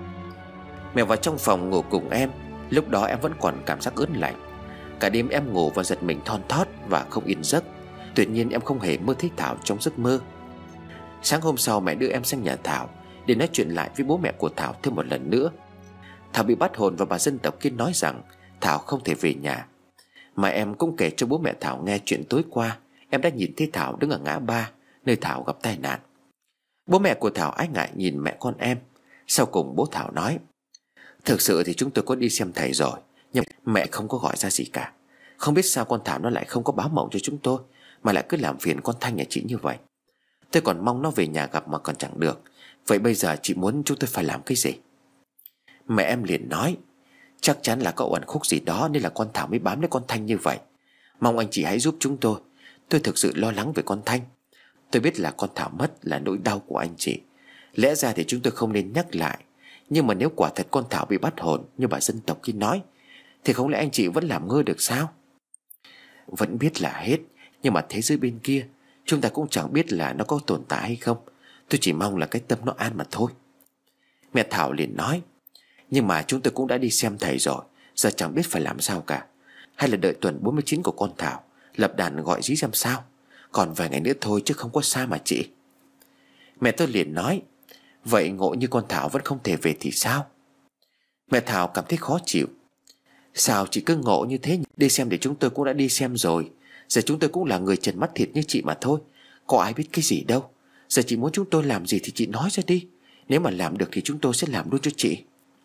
Mẹ vào trong phòng ngủ cùng em. Lúc đó em vẫn còn cảm giác ớn lạnh. Cả đêm em ngủ và giật mình thon thót và không yên giấc. Tuy nhiên em không hề mơ thấy Thảo trong giấc mơ. Sáng hôm sau mẹ đưa em sang nhà Thảo để nói chuyện lại với bố mẹ của Thảo thêm một lần nữa. Thảo bị bắt hồn và bà dân tộc kia nói rằng Thảo không thể về nhà. Mà em cũng kể cho bố mẹ Thảo nghe chuyện tối qua em đã nhìn thấy Thảo đứng ở ngã ba nơi Thảo gặp tai nạn. Bố mẹ của Thảo ái ngại nhìn mẹ con em. Sau cùng bố Thảo nói: thực sự thì chúng tôi có đi xem thầy rồi, nhưng mẹ không có gọi ra gì cả. Không biết sao con Thảo nó lại không có báo mộng cho chúng tôi, mà lại cứ làm phiền con Thanh nhà chị như vậy. Tôi còn mong nó về nhà gặp mà còn chẳng được. Vậy bây giờ chị muốn chúng tôi phải làm cái gì? Mẹ em liền nói: chắc chắn là có uẩn khúc gì đó nên là con Thảo mới bám lấy con Thanh như vậy. Mong anh chị hãy giúp chúng tôi. Tôi thực sự lo lắng về con Thanh. Tôi biết là con Thảo mất là nỗi đau của anh chị. Lẽ ra thì chúng tôi không nên nhắc lại. Nhưng mà nếu quả thật con Thảo bị bắt hồn như bà dân tộc kia nói, thì không lẽ anh chị vẫn làm ngơ được sao? Vẫn biết là hết, nhưng mà thế giới bên kia chúng ta cũng chẳng biết là nó có tồn tại hay không. Tôi chỉ mong là cái tâm nó an mà thôi. Mẹ Thảo liền nói: nhưng mà chúng tôi cũng đã đi xem thầy rồi, giờ chẳng biết phải làm sao cả. Hay là đợi tuần 49 của con Thảo, lập đàn gọi dí xem sao. Còn vài ngày nữa thôi chứ không có xa mà chị. Mẹ tôi liền nói: vậy ngộ như con Thảo vẫn không thể về thì sao? Mẹ Thảo cảm thấy khó chịu. Sao chị cứ ngộ như thế? Đi xem thì chúng tôi cũng đã đi xem rồi. Giờ chúng tôi cũng là người trần mắt thịt như chị mà thôi. Có ai biết cái gì đâu. Giờ chị muốn chúng tôi làm gì thì chị nói ra đi. Nếu mà làm được thì chúng tôi sẽ làm luôn cho chị.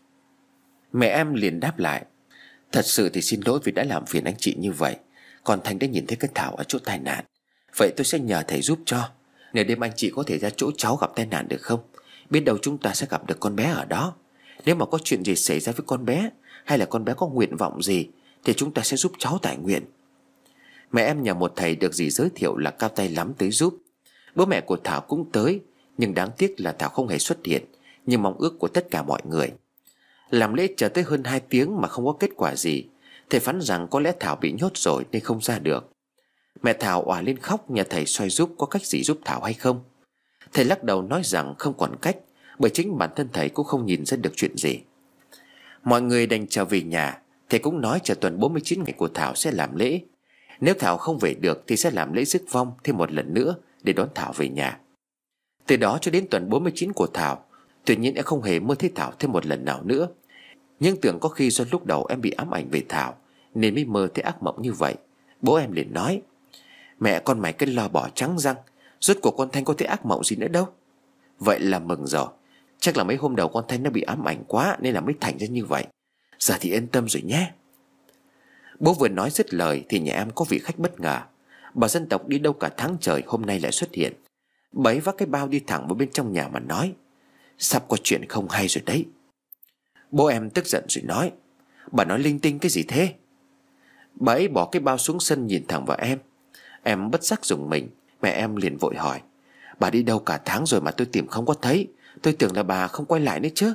Mẹ em liền đáp lại: thật sự thì xin lỗi vì đã làm phiền anh chị như vậy. Còn Thành đã nhìn thấy cái Thảo ở chỗ tai nạn. Vậy tôi sẽ nhờ thầy giúp cho. Nếu đêm anh chị có thể ra chỗ cháu gặp tai nạn được không? Biết đâu chúng ta sẽ gặp được con bé ở đó. Nếu mà có chuyện gì xảy ra với con bé, hay là con bé có nguyện vọng gì, thì chúng ta sẽ giúp cháu tại nguyện. Mẹ em nhờ một thầy được dì giới thiệu là cao tay lắm tới giúp. Bố mẹ của Thảo cũng tới, nhưng đáng tiếc là Thảo không hề xuất hiện như mong ước của tất cả mọi người. Làm lễ chờ tới hơn 2 tiếng mà không có kết quả gì. Thầy phán rằng có lẽ Thảo bị nhốt rồi nên không ra được. Mẹ Thảo òa lên khóc nhờ thầy xoay giúp có cách gì giúp Thảo hay không. Thầy lắc đầu nói rằng không còn cách, bởi chính bản thân thầy cũng không nhìn ra được chuyện gì. Mọi người đành trở về nhà. Thầy cũng nói chờ tuần 49 ngày của Thảo sẽ làm lễ. Nếu Thảo không về được thì sẽ làm lễ rước vong thêm một lần nữa để đón Thảo về nhà. Từ đó cho đến tuần 49 của Thảo, tuyệt nhiên em không hề mơ thấy Thảo thêm một lần nào nữa. Nhưng tưởng có khi do lúc đầu em bị ám ảnh về Thảo nên mới mơ thấy ác mộng như vậy. Bố em liền nói: mẹ con mày cứ lo bỏ trắng răng, rốt cuộc con Thanh có thấy ác mộng gì nữa đâu. Vậy là mừng rồi. Chắc là mấy hôm đầu con Thanh nó bị ám ảnh quá nên là mới thành ra như vậy. Giờ thì yên tâm rồi nhé. Bố vừa nói dứt lời thì nhà em có vị khách bất ngờ. Bà dân tộc đi đâu cả tháng trời hôm nay lại xuất hiện. Bà ấy vác cái bao đi thẳng vào bên trong nhà mà nói: sắp có chuyện không hay rồi đấy. Bố em tức giận rồi nói: bà nói linh tinh cái gì thế? Bà ấy bỏ cái bao xuống sân nhìn thẳng vào em. Em bất giác rùng mình. Mẹ em liền vội hỏi: bà đi đâu cả tháng rồi mà tôi tìm không có thấy. Tôi tưởng là bà không quay lại nữa chứ.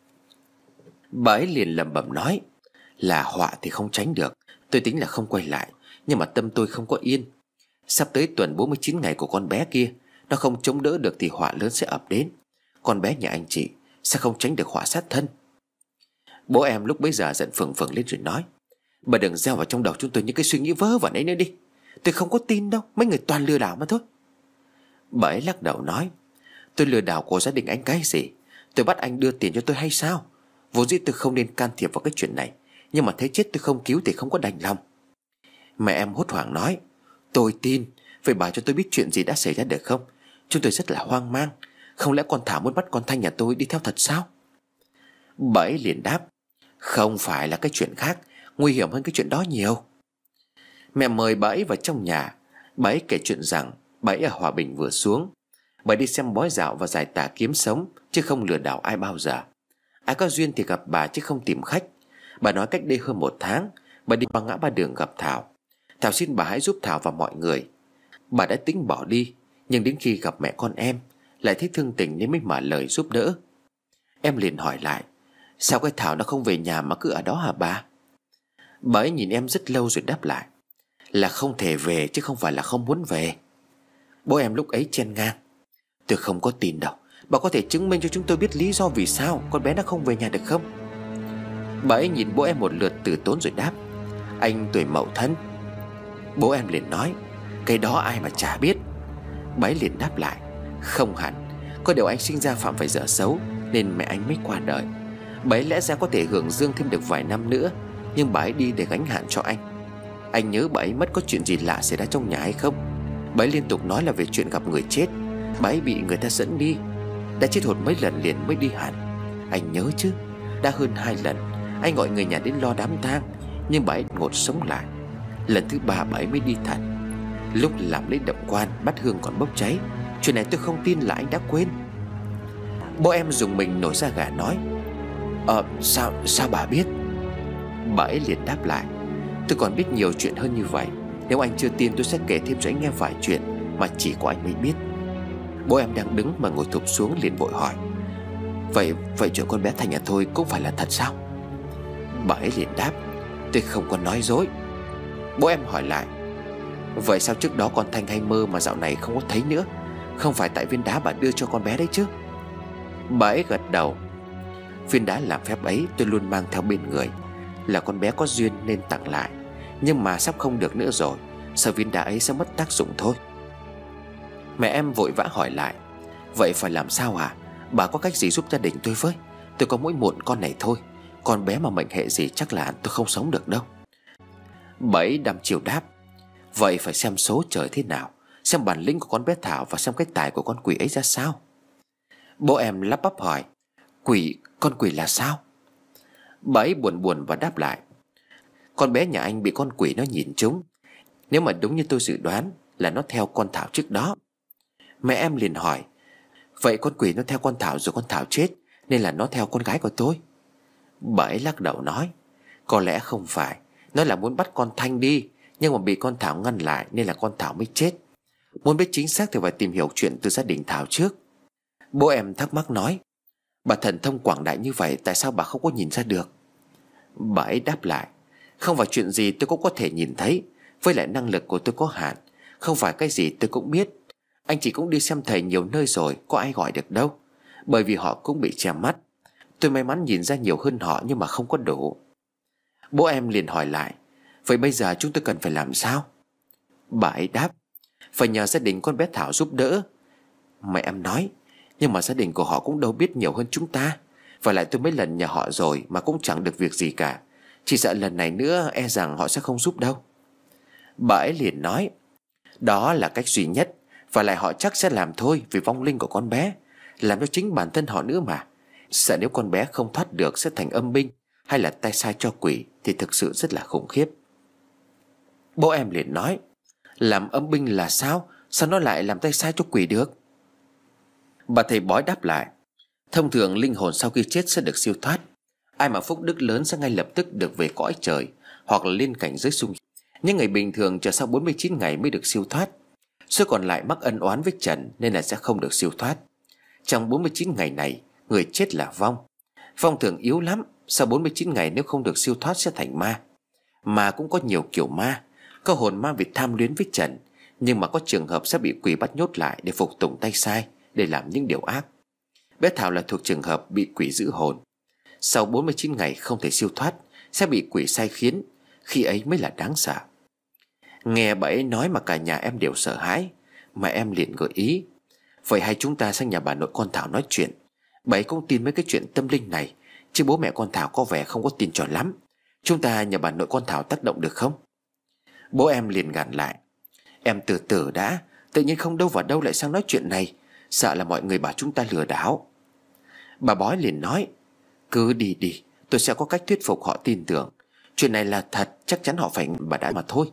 Bà ấy liền lẩm bẩm nói: là họa thì không tránh được. Tôi tính là không quay lại, nhưng mà tâm tôi không có yên. Sắp tới tuần 49 ngày của con bé kia, nó không chống đỡ được thì họa lớn sẽ ập đến. Con bé nhà anh chị sẽ không tránh được họa sát thân. Bố em lúc bấy giờ giận phừng phừng lên rồi nói: bà đừng gieo vào trong đầu chúng tôi những cái suy nghĩ vớ vẩn ấy nữa đi. Tôi không có tin đâu, mấy người toàn lừa đảo mà thôi. Bà ấy lắc đầu nói: tôi lừa đảo của gia đình anh cái gì? Tôi bắt anh đưa tiền cho tôi hay sao? Vốn dĩ tôi không nên can thiệp vào cái chuyện này, nhưng mà thấy chết tôi không cứu thì không có đành lòng. Mẹ em hốt hoảng nói: tôi tin. Vậy bà cho tôi biết chuyện gì đã xảy ra được không? Chúng tôi rất là hoang mang. Không lẽ con Thảo muốn bắt con Thanh nhà tôi đi theo thật sao? Bà ấy liền đáp: không phải, là cái chuyện khác, nguy hiểm hơn cái chuyện đó nhiều. Mẹ mời bà ấy vào trong nhà. Bà ấy kể chuyện rằng bà ấy ở Hòa Bình vừa xuống. Bà đi xem bói dạo và giải tà kiếm sống, chứ không lừa đảo ai bao giờ. Ai có duyên thì gặp bà chứ không tìm khách. Bà nói cách đây hơn 1 tháng, bà đi qua ngã ba đường gặp Thảo. Thảo xin bà hãy giúp Thảo và mọi người. Bà đã tính bỏ đi, nhưng đến khi gặp mẹ con em lại thấy thương tình nên mới mở lời giúp đỡ. Em liền hỏi lại: sao cái Thảo nó không về nhà mà cứ ở đó hả bà? Bà ấy nhìn em rất lâu rồi đáp lại: là không thể về chứ không phải là không muốn về. Bố em lúc ấy chen ngang: tôi không có tin đâu. Bà có thể chứng minh cho chúng tôi biết lý do vì sao con bé nó không về nhà được không? Bà ấy nhìn bố em một lượt từ tốn rồi đáp: anh tuổi Mậu Thân. Bố em liền nói: cái đó ai mà chả biết. Bà ấy liền đáp lại: không hẳn. Có điều anh sinh ra phạm phải dở xấu nên mẹ anh mới qua đời. Bà ấy lẽ ra có thể hưởng dương thêm được vài năm nữa, nhưng bà ấy đi để gánh hạn cho anh. Anh nhớ bà ấy mất có chuyện gì lạ xảy ra trong nhà hay không? Bà ấy liên tục nói là về chuyện gặp người chết. Bà ấy bị người ta dẫn đi, đã chết hụt mấy lần liền mới đi hẳn. Anh nhớ chứ, đã hơn 2 lần anh gọi người nhà đến lo đám tang, nhưng bà ấy đột ngột sống lại. Lần thứ 3 bà ấy mới đi thật. Lúc làm lễ động quan, bát hương còn bốc cháy. Chuyện này tôi không tin là anh đã quên. Bố em dùng mình nổi da gà nói: Sao bà biết? Bà ấy liền đáp lại: Tôi còn biết nhiều chuyện hơn như vậy. Nếu anh chưa tin tôi sẽ kể thêm cho anh nghe vài chuyện mà chỉ có anh mới biết. Bố em đang đứng mà ngồi thụp xuống liền vội hỏi: Vậy chuyện con bé Thành nhà tôi cũng phải là thật sao? Bà ấy liền đáp: Tôi không có nói dối. Bố em hỏi lại: Vậy sao trước đó con Thanh hay mơ mà dạo này không có thấy nữa? Không phải tại viên đá bà đưa cho con bé đấy chứ? Bà ấy gật đầu: Viên đá làm phép ấy tôi luôn mang theo bên người. Là con bé có duyên nên tặng lại. Nhưng mà sắp không được nữa rồi, sợ viên đá ấy sẽ mất tác dụng thôi. Mẹ em vội vã hỏi lại: Vậy phải làm sao hả? Bà có cách gì giúp gia đình tôi với? Tôi có mỗi một con này thôi. Con bé mà mệnh hệ gì chắc là tôi không sống được đâu. Bà ấy đăm chiêu đáp: Vậy phải xem số trời thế nào, xem bản lĩnh của con bé Thảo và xem cái tài của con quỷ ấy ra sao. Bố em lắp bắp hỏi: Con quỷ là sao? Bà ấy buồn buồn và đáp lại: Con bé nhà anh bị con quỷ nó nhìn trúng. Nếu mà đúng như tôi dự đoán là nó theo con Thảo trước đó. Mẹ em liền hỏi: Vậy con quỷ nó theo con Thảo rồi con Thảo chết nên là nó theo con gái của tôi? Bà ấy lắc đầu nói: Có lẽ không phải. Nó là muốn bắt con Thanh đi, nhưng mà bị con Thảo ngăn lại nên là con Thảo mới chết. Muốn biết chính xác thì phải tìm hiểu chuyện từ gia đình Thảo trước. Bố em thắc mắc nói: Bà thần thông quảng đại như vậy, tại sao bà không có nhìn ra được? Bà ấy đáp lại: Không phải chuyện gì tôi cũng có thể nhìn thấy. Với lại năng lực của tôi có hạn, không phải cái gì tôi cũng biết. Anh chị cũng đi xem thầy nhiều nơi rồi, có ai gọi được đâu. Bởi vì họ cũng bị che mắt. Tôi may mắn nhìn ra nhiều hơn họ nhưng mà không có đủ. Bố em liền hỏi lại: Vậy bây giờ chúng tôi cần phải làm sao? Bà ấy đáp: Phải nhờ gia đình con bé Thảo giúp đỡ. Mẹ em nói: Nhưng mà gia đình của họ cũng đâu biết nhiều hơn chúng ta. Và lại tôi mấy lần nhờ họ rồi mà cũng chẳng được việc gì cả. Chỉ sợ lần này nữa e rằng họ sẽ không giúp đâu. Bà ấy liền nói: Đó là cách duy nhất. Và lại họ chắc sẽ làm thôi, vì vong linh của con bé, làm cho chính bản thân họ nữa mà. Sợ nếu con bé không thoát được sẽ thành âm binh, hay là tay sai cho quỷ, thì thực sự rất là khủng khiếp. Bố em liền nói: Làm âm binh là sao? Sao nó lại làm tay sai cho quỷ được? Bà thầy bói đáp lại: Thông thường linh hồn sau khi chết sẽ được siêu thoát. Ai mà phúc đức lớn sẽ ngay lập tức được về cõi trời, hoặc là lên cảnh giới sung. Nhưng người bình thường chờ sau 49 ngày mới được siêu thoát. Số còn lại mắc ân oán với trần nên là sẽ không được siêu thoát. Trong 49 ngày này, người chết là vong. Vong thường yếu lắm. Sau 49 ngày nếu không được siêu thoát sẽ thành ma. Mà cũng có nhiều kiểu ma. Có hồn ma vì tham luyến với trần, nhưng mà có trường hợp sẽ bị quỷ bắt nhốt lại để phục tùng tay sai, để làm những điều ác. Bé Thảo là thuộc trường hợp bị quỷ giữ hồn. Sau 49 ngày không thể siêu thoát, sẽ bị quỷ sai khiến. Khi ấy mới là đáng sợ. Nghe bà ấy nói mà cả nhà em đều sợ hãi. Mà em liền gợi ý: Vậy hay chúng ta sang nhà bà nội con Thảo nói chuyện. Bà ấy cũng tin mấy cái chuyện tâm linh này, chứ bố mẹ con Thảo có vẻ không có tin cho lắm. Chúng ta nhờ bà nội con Thảo tác động được không? Bố em liền gằn lại: Em từ từ đã. Tự nhiên không đâu vào đâu lại sang nói chuyện này. Sợ là mọi người bảo chúng ta lừa đảo. Bà bói liền nói: Cứ đi đi, tôi sẽ có cách thuyết phục họ tin tưởng. Chuyện này là thật, chắc chắn họ phải bà đã mà thôi.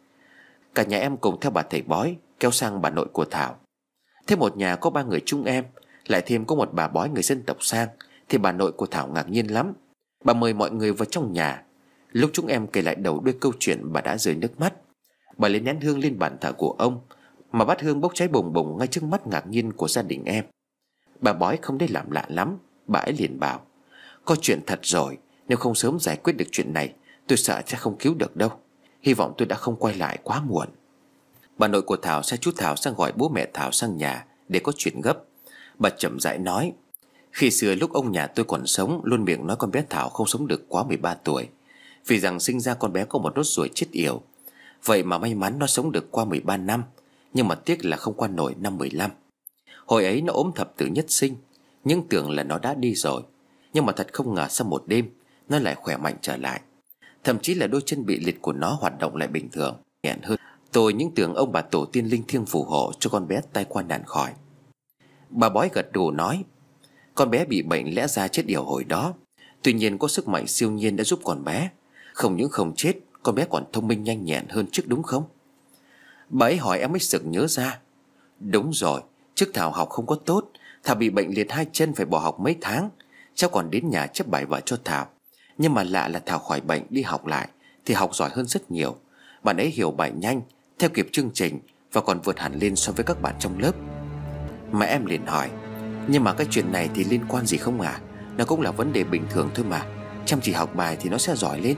Cả nhà em cùng theo bà thầy bói kéo sang bà nội của Thảo. Thế một nhà có 3 người chúng em, lại thêm có một bà bói người dân tộc sang, thì bà nội của Thảo ngạc nhiên lắm. Bà mời mọi người vào trong nhà. Lúc chúng em kể lại đầu đuôi câu chuyện, bà đã rơi nước mắt. Bà lấy nén hương lên bàn thờ của ông, mà bát hương bốc cháy bùng bùng ngay trước mắt ngạc nhiên của gia đình em. Bà bói không thấy làm lạ lắm. Bà ấy liền bảo: Có chuyện thật rồi. Nếu không sớm giải quyết được chuyện này, tôi sợ sẽ không cứu được đâu. Hy vọng tôi đã không quay lại quá muộn. Bà nội của Thảo sai chú Thảo sang gọi bố mẹ Thảo sang nhà để có chuyện gấp. Bà chậm rãi nói: Khi xưa lúc ông nhà tôi còn sống, luôn miệng nói con bé Thảo không sống được quá 13 tuổi, vì rằng sinh ra con bé có một nốt ruồi chết yểu. Vậy mà may mắn nó sống được qua 13 năm. Nhưng mà tiếc là không qua nổi năm 15. Hồi ấy nó ốm thập tử nhất sinh, nhưng tưởng là nó đã đi rồi. Nhưng mà thật không ngờ sau một đêm nó lại khỏe mạnh trở lại. Thậm chí là đôi chân bị liệt của nó hoạt động lại bình thường, nhẹn hơn. Tôi những tưởng ông bà tổ tiên linh thiêng phù hộ cho con bé tai qua nạn khỏi. Bà bói gật đầu nói: Con bé bị bệnh lẽ ra chết yểu hồi đó. Tuy nhiên có sức mạnh siêu nhiên đã giúp con bé. Không những không chết, con bé còn thông minh nhanh nhẹn hơn trước đúng không? Bà ấy hỏi em mới sực nhớ ra. Đúng rồi, trước Thảo học không có tốt. Thảo bị bệnh liệt 2 chân phải bỏ học mấy tháng. Cháu còn đến nhà chép bài vở cho Thảo. Nhưng mà lạ là Thảo khỏi bệnh đi học lại thì học giỏi hơn rất nhiều. Bạn ấy hiểu bài nhanh, theo kịp chương trình và còn vượt hẳn lên so với các bạn trong lớp. Mẹ em liền hỏi: nhưng mà cái chuyện này thì liên quan gì không à? Nó cũng là vấn đề bình thường thôi mà. Chăm chỉ học bài thì nó sẽ giỏi lên.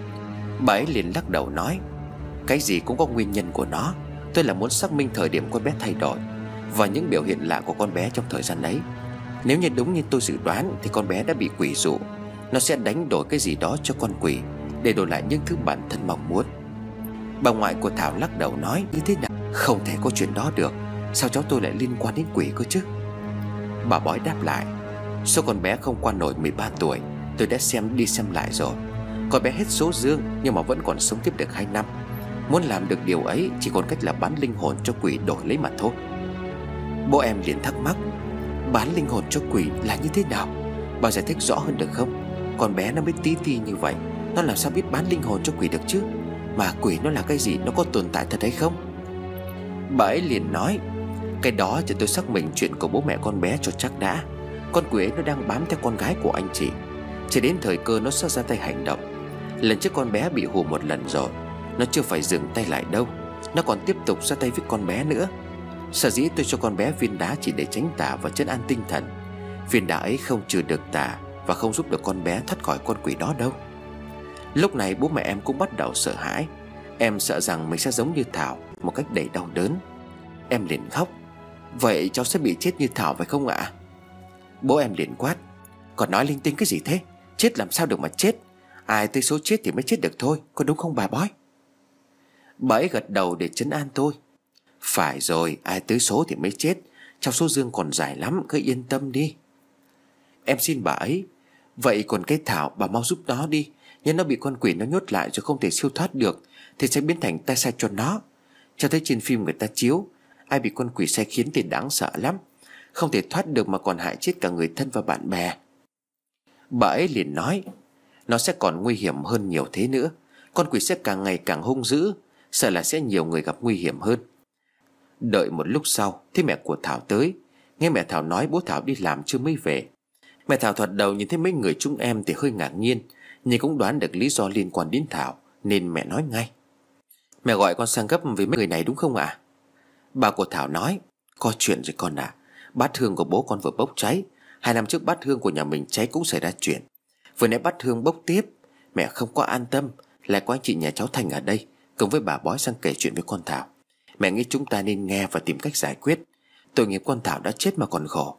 Bà ấy liền lắc đầu nói: cái gì cũng có nguyên nhân của nó. Tôi là muốn xác minh thời điểm con bé thay đổi và những biểu hiện lạ của con bé trong thời gian ấy. Nếu như đúng như tôi dự đoán thì con bé đã bị quỷ dụ. Nó sẽ đánh đổi cái gì đó cho con quỷ để đổi lại những thứ bản thân mong muốn. Bà ngoại của Thảo lắc đầu nói: như thế nào? Không thể có chuyện đó được. Sao cháu tôi lại liên quan đến quỷ cơ chứ? Bà bói đáp lại: số con bé không qua nổi 13 tuổi. Tôi đã xem đi xem lại rồi. Con bé hết số dương nhưng mà vẫn còn sống tiếp được 2 năm. Muốn làm được điều ấy chỉ còn cách là bán linh hồn cho quỷ đổi lấy mà thôi. Bố em liền thắc mắc: bán linh hồn cho quỷ là như thế nào? Bà giải thích rõ hơn được không? Con bé nó mới tí ti như vậy, nó làm sao biết bán linh hồn cho quỷ được chứ? Mà quỷ nó là cái gì, nó có tồn tại thật hay không? Bà ấy liền nói: cái đó cho tôi xác minh chuyện của bố mẹ con bé cho chắc đã. Con quỷ ấy nó đang bám theo con gái của anh chị. Chỉ đến thời cơ nó sẽ ra tay hành động. Lần trước con bé bị hù một lần rồi, nó chưa phải dừng tay lại đâu. Nó còn tiếp tục ra tay với con bé nữa. Sở dĩ tôi cho con bé viên đá chỉ để tránh tà và trấn an tinh thần. Viên đá ấy không trừ được tà và không giúp được con bé thoát khỏi con quỷ đó đâu. Lúc này bố mẹ em cũng bắt đầu sợ hãi. Em sợ rằng mình sẽ giống như Thảo một cách đầy đau đớn. Em liền khóc: vậy cháu sẽ bị chết như Thảo phải không ạ? Bố em liền quát: còn nói linh tinh cái gì thế? Chết làm sao được mà chết? Ai tới số chết thì mới chết được thôi, có đúng không bà bói? Bà ấy gật đầu để trấn an tôi: phải rồi, ai tới số thì mới chết. Trong số dương còn dài lắm, cứ yên tâm đi. Em xin bà ấy: vậy còn cái Thảo bà mau giúp nó đi. Nếu nó bị con quỷ nó nhốt lại rồi không thể siêu thoát được thì sẽ biến thành tai sai cho nó. Cho thấy trên phim người ta chiếu, ai bị con quỷ sai khiến thì đáng sợ lắm. Không thể thoát được mà còn hại chết cả người thân và bạn bè. Bà ấy liền nói: nó sẽ còn nguy hiểm hơn nhiều thế nữa. Con quỷ sẽ càng ngày càng hung dữ, sợ là sẽ nhiều người gặp nguy hiểm hơn. Đợi một lúc sau thì mẹ của Thảo tới. Nghe mẹ Thảo nói bố Thảo đi làm chưa mới về. Mẹ Thảo thoạt đầu nhìn thấy mấy người chúng em thì hơi ngạc nhiên, nhưng cũng đoán được lý do liên quan đến Thảo nên mẹ nói ngay: mẹ gọi con sang gấp với mấy người này đúng không ạ? Bà của Thảo nói: có chuyện rồi con ạ. Bát hương của bố con vừa bốc cháy. 2 năm trước bát hương của nhà mình cháy cũng xảy ra chuyện. Vừa nãy bát hương bốc tiếp. Mẹ không có an tâm, lại có anh chị nhà cháu Thành ở đây cùng với bà bói sang kể chuyện với con Thảo. Mẹ nghĩ chúng ta nên nghe và tìm cách giải quyết. Tội nghiệp con Thảo đã chết mà còn khổ.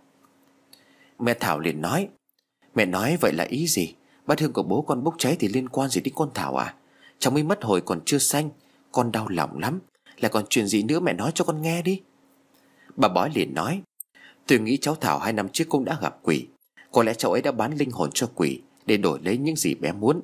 Mẹ Thảo liền nói: mẹ nói vậy là ý gì? Bát hương của bố con bốc cháy thì liên quan gì đến con Thảo à? Cháu mới mất hồi còn chưa sanh. Con đau lòng lắm. Lại còn chuyện gì nữa mẹ nói cho con nghe đi. Bà bói liền nói: tôi nghĩ cháu Thảo 2 năm trước cũng đã gặp quỷ. Có lẽ cháu ấy đã bán linh hồn cho quỷ để đổi lấy những gì bé muốn.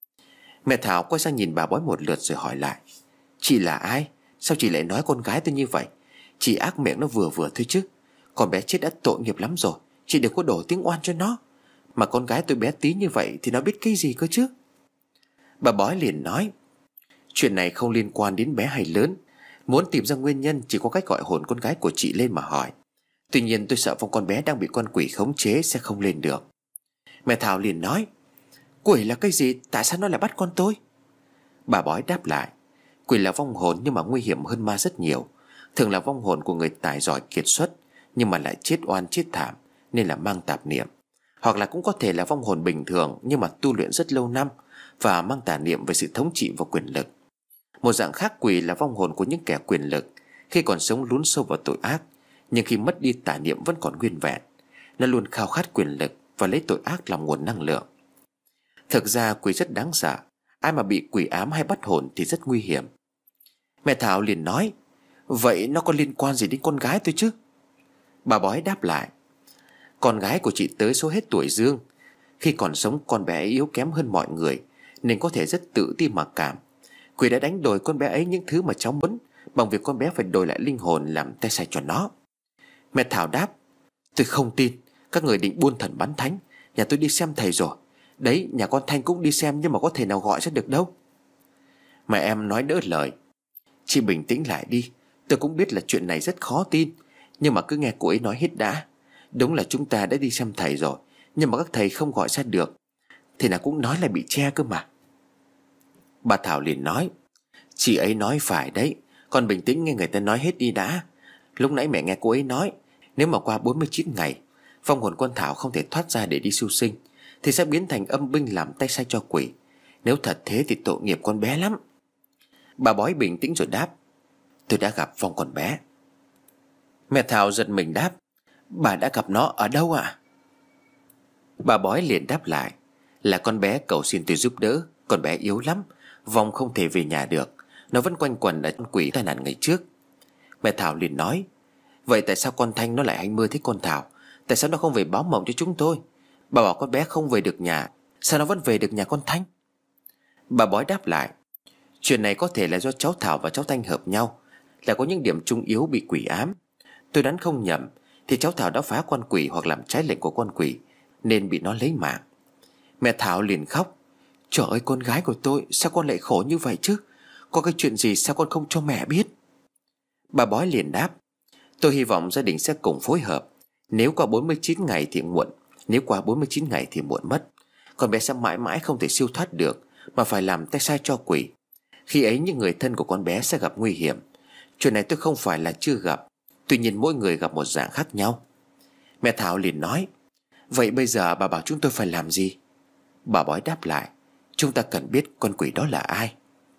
Mẹ Thảo quay sang nhìn bà bói một lượt rồi hỏi lại: chị là ai? Sao chị lại nói con gái tôi như vậy? Chị ác miệng nó vừa vừa thôi chứ. Con bé chết đã tội nghiệp lắm rồi. Chị đừng có đổ tiếng oan cho nó. Mà con gái tôi bé tí như vậy thì nó biết cái gì cơ chứ? Bà bói liền nói: chuyện này không liên quan đến bé hay lớn. Muốn tìm ra nguyên nhân chỉ có cách gọi hồn con gái của chị lên mà hỏi. Tuy nhiên tôi sợ vong con bé đang bị con quỷ khống chế sẽ không lên được. Mẹ Thảo liền nói: quỷ là cái gì? Tại sao nó lại bắt con tôi? Bà bói đáp lại: quỷ là vong hồn nhưng mà nguy hiểm hơn ma rất nhiều. Thường là vong hồn của người tài giỏi kiệt xuất nhưng mà lại chết oan chết thảm nên là mang tạp niệm. Hoặc là cũng có thể là vong hồn bình thường nhưng mà tu luyện rất lâu năm và mang tà niệm về sự thống trị và quyền lực. Một dạng khác quỷ là vong hồn của những kẻ quyền lực. Khi còn sống lún sâu vào tội ác, nhưng khi mất đi tà niệm vẫn còn nguyên vẹn. Nó luôn khao khát quyền lực và lấy tội ác làm nguồn năng lượng. Thực ra quỷ rất đáng sợ. Ai mà bị quỷ ám hay bắt hồn thì rất nguy hiểm. Mẹ Thảo liền nói: vậy nó có liên quan gì đến con gái tôi chứ? Bà bói đáp lại: con gái của chị tới số hết tuổi dương. Khi còn sống con bé ấy yếu kém hơn mọi người nên có thể rất tự ti mặc cảm. Quỷ đã đánh đổi con bé ấy những thứ mà cháu muốn bằng việc con bé phải đổi lại linh hồn làm tay sai cho nó. Mẹ Thảo đáp: tôi không tin. Các người định buôn thần bán thánh. Nhà tôi đi xem thầy rồi. Đấy, nhà con Thanh cũng đi xem nhưng mà có thể nào gọi ra được đâu. Mẹ em nói đỡ lời: "Chị bình tĩnh lại đi. Tôi cũng biết là chuyện này rất khó tin, nhưng mà cứ nghe cô ấy nói hết đã. Đúng là chúng ta đã đi xem thầy rồi, nhưng mà các thầy không gọi ra được. Thầy nào cũng nói là bị che cơ mà." Bà Thảo liền nói: "Chị ấy nói phải đấy. Con bình tĩnh nghe người ta nói hết đi đã. Lúc nãy mẹ nghe cô ấy nói, nếu mà qua 49 ngày vong hồn con Thảo không thể thoát ra để đi siêu sinh, thì sẽ biến thành âm binh làm tay sai cho quỷ. Nếu thật thế thì tội nghiệp con bé lắm." Bà Bói bình tĩnh rồi đáp: "Tôi đã gặp vong con bé." Mẹ Thảo giật mình đáp: "Bà đã gặp nó ở đâu ạ?" Bà Bói liền đáp lại: "Là con bé cầu xin tôi giúp đỡ. Con bé yếu lắm, vong không thể về nhà được. Nó vẫn quanh quẩn ở con quỷ tai nạn ngày trước." Mẹ Thảo liền nói: "Vậy tại sao con Thanh nó lại hay mơ thấy con Thảo? Tại sao nó không về báo mộng cho chúng tôi? Bà bảo con bé không về được nhà, sao nó vẫn về được nhà con Thanh?" Bà Bói đáp lại: "Chuyện này có thể là do cháu Thảo và cháu Thanh hợp nhau, là có những điểm chung yếu bị quỷ ám. Tôi đoán không nhầm thì cháu Thảo đã phá con quỷ hoặc làm trái lệnh của con quỷ, nên bị nó lấy mạng." Mẹ Thảo liền khóc: "Trời ơi con gái của tôi, sao con lại khổ như vậy chứ? Có cái chuyện gì sao con không cho mẹ biết?" Bà Bói liền đáp: "Tôi hy vọng gia đình sẽ cùng phối hợp. Nếu qua 49 ngày thì muộn, nếu qua 49 ngày thì muộn mất. Con bé sẽ mãi mãi không thể siêu thoát được, mà phải làm tay sai cho quỷ. Khi ấy những người thân của con bé sẽ gặp nguy hiểm. Chuyện này tôi không phải là chưa gặp, tuy nhiên mỗi người gặp một dạng khác nhau." Mẹ Thảo liền nói: "Vậy bây giờ bà bảo chúng tôi phải làm gì?" Bà Bói đáp lại: "Chúng ta cần biết con quỷ đó là ai."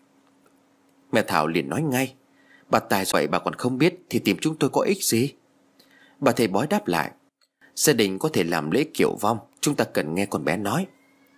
Mẹ Thảo liền nói ngay: "Bà tài vậy bà còn không biết thì tìm chúng tôi có ích gì?" Bà thầy Bói đáp lại: "Gia đình có thể làm lễ kiệu vong, chúng ta cần nghe con bé nói."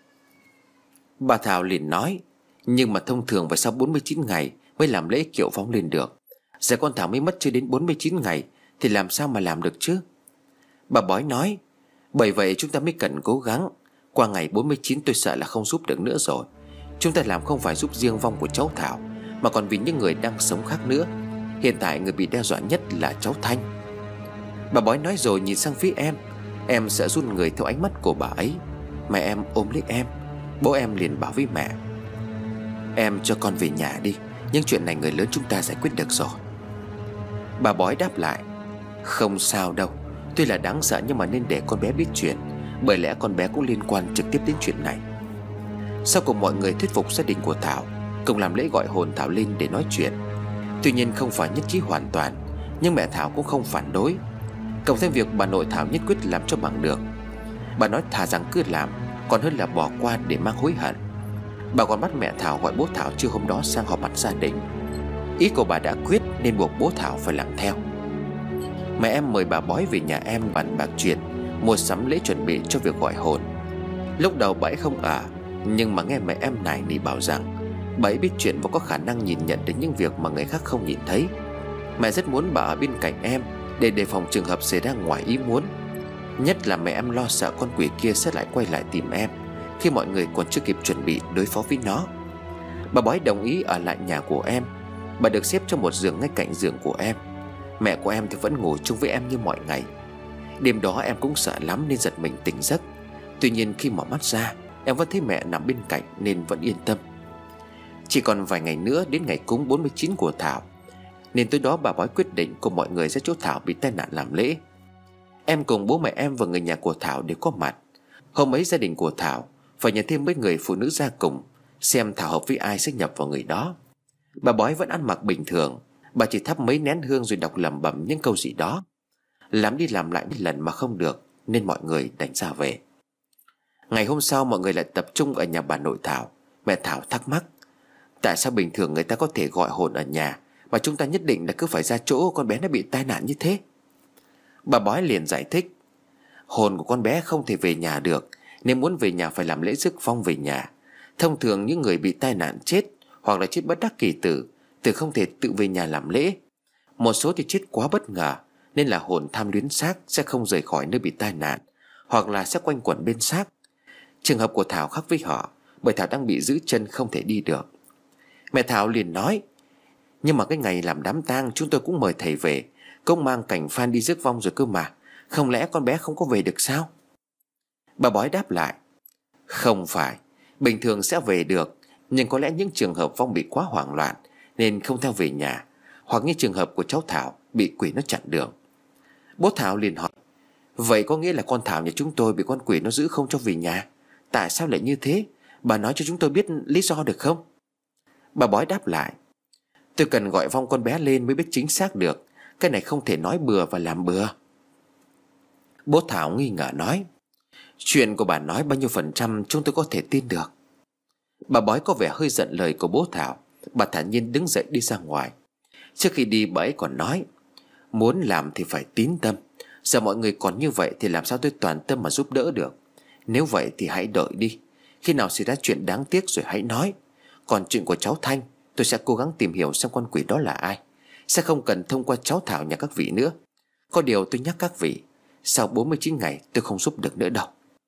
Bà Thảo liền nói: "Nhưng mà thông thường phải sau 49 ngày mới làm lễ kiệu vong lên được. Giờ con Thảo mới mất chưa đến 49 ngày thì làm sao mà làm được chứ?" Bà Bói nói: "Bởi vậy chúng ta mới cần cố gắng. Qua ngày 49 tôi sợ là không giúp được nữa rồi. Chúng ta làm không phải giúp riêng vong của cháu Thảo, mà còn vì những người đang sống khác nữa. Hiện tại người bị đe dọa nhất là cháu Thanh." Bà Bói nói rồi nhìn sang phía em. Em sợ run người theo ánh mắt của bà ấy. Mẹ em ôm lấy em. Bố em liền bảo với mẹ: "Em cho con về nhà đi, những chuyện này người lớn chúng ta giải quyết được rồi." Bà Bói đáp lại: "Không sao đâu. Tuy là đáng sợ nhưng mà nên để con bé biết chuyện, bởi lẽ con bé cũng liên quan trực tiếp đến chuyện này." Sau cùng mọi người thuyết phục gia đình của Thảo, cùng làm lễ gọi hồn Thảo lên để nói chuyện. Tuy nhiên không phải nhất trí hoàn toàn, nhưng mẹ Thảo cũng không phản đối. Cộng thêm việc bà nội Thảo nhất quyết làm cho bằng được. Bà nói thà rằng cứ làm còn hơn là bỏ qua để mang hối hận. Bà còn bắt mẹ Thảo gọi bố Thảo trưa hôm đó sang họp mặt gia đình. Ý của bà đã quyết nên buộc bố Thảo phải làm theo. Mẹ em mời bà Bói về nhà em bàn bạc chuyện mua sắm lễ chuẩn bị cho việc gọi hồn. Lúc đầu bà ấy không ở, nhưng mà nghe mẹ em nài nỉ bảo rằng bà ấy biết chuyện và có khả năng nhìn nhận đến những việc mà người khác không nhìn thấy. Mẹ rất muốn bà ở bên cạnh em để đề phòng trường hợp xảy ra ngoài ý muốn. Nhất là mẹ em lo sợ con quỷ kia sẽ lại quay lại tìm em khi mọi người còn chưa kịp chuẩn bị đối phó với nó. Bà Bói đồng ý ở lại nhà của em. Bà được xếp cho một giường ngay cạnh giường của em. Mẹ của em thì vẫn ngủ chung với em như mọi ngày. Đêm đó em cũng sợ lắm nên giật mình tỉnh giấc. Tuy nhiên khi mở mắt ra, em vẫn thấy mẹ nằm bên cạnh nên vẫn yên tâm. Chỉ còn vài ngày nữa đến ngày cúng 49 của Thảo, nên tối đó bà Bói quyết định cùng mọi người ra chỗ Thảo bị tai nạn làm lễ. Em cùng bố mẹ em và người nhà của Thảo đều có mặt. Hôm ấy gia đình của Thảo phải nhờ thêm mấy người phụ nữ ra cùng, xem Thảo hợp với ai sẽ nhập vào người đó. Bà Bói vẫn ăn mặc bình thường. Bà chỉ thắp mấy nén hương rồi đọc lẩm bẩm những câu gì đó. Làm đi làm lại một lần mà không được, nên mọi người đành ra về. Ngày hôm sau mọi người lại tập trung ở nhà bà nội Thảo. Mẹ Thảo thắc mắc: "Tại sao bình thường người ta có thể gọi hồn ở nhà, mà chúng ta nhất định là cứ phải ra chỗ con bé nó bị tai nạn như thế?" Bà Bói liền giải thích: "Hồn của con bé không thể về nhà được, nên muốn về nhà phải làm lễ rước vong về nhà. Thông thường những người bị tai nạn chết hoặc là chết bất đắc kỳ tử thì không thể tự về nhà làm lễ. Một số thì chết quá bất ngờ, nên là hồn tham luyến xác sẽ không rời khỏi nơi bị tai nạn, hoặc là sẽ quanh quẩn bên xác. Trường hợp của Thảo khác với họ, bởi Thảo đang bị giữ chân không thể đi được." Mẹ Thảo liền nói: "Nhưng mà cái ngày làm đám tang chúng tôi cũng mời thầy về, cũng mang cảnh phan đi rước vong rồi cơ mà. Không lẽ con bé không có về được sao?" Bà Bói đáp lại: "Không phải, bình thường sẽ về được, Nhưng có lẽ những trường hợp Vong bị quá hoảng loạn nên không theo về nhà, hoặc như trường hợp của cháu Thảo bị quỷ nó chặn đường. Bố Thảo liền hỏi: vậy có nghĩa là con Thảo nhà chúng tôi bị con quỷ nó giữ không cho về nhà? Tại sao lại như thế? Bà nói cho chúng tôi biết lý do được không? Bà Bói đáp lại: tôi cần gọi Vong con bé lên mới biết chính xác được. Cái này không thể nói bừa và làm bừa. Bố Thảo nghi ngờ nói: chuyện của bà nói bao nhiêu % chúng tôi có thể tin được? Bà Bói có vẻ hơi giận lời của bố Thảo. Bà thản nhiên đứng dậy đi ra ngoài. Trước khi đi bà ấy còn nói: muốn làm thì phải tín tâm. Giờ mọi người còn như vậy thì làm sao tôi toàn tâm mà giúp đỡ được. Nếu vậy thì hãy đợi đi. Khi nào xảy ra chuyện đáng tiếc rồi hãy nói. Còn chuyện của cháu Thanh, tôi sẽ cố gắng tìm hiểu xem con quỷ đó là ai. Sẽ không cần thông qua cháu Thảo nhà các vị nữa. Có điều tôi nhắc các vị, sau 49 ngày tôi không giúp được nữa đâu.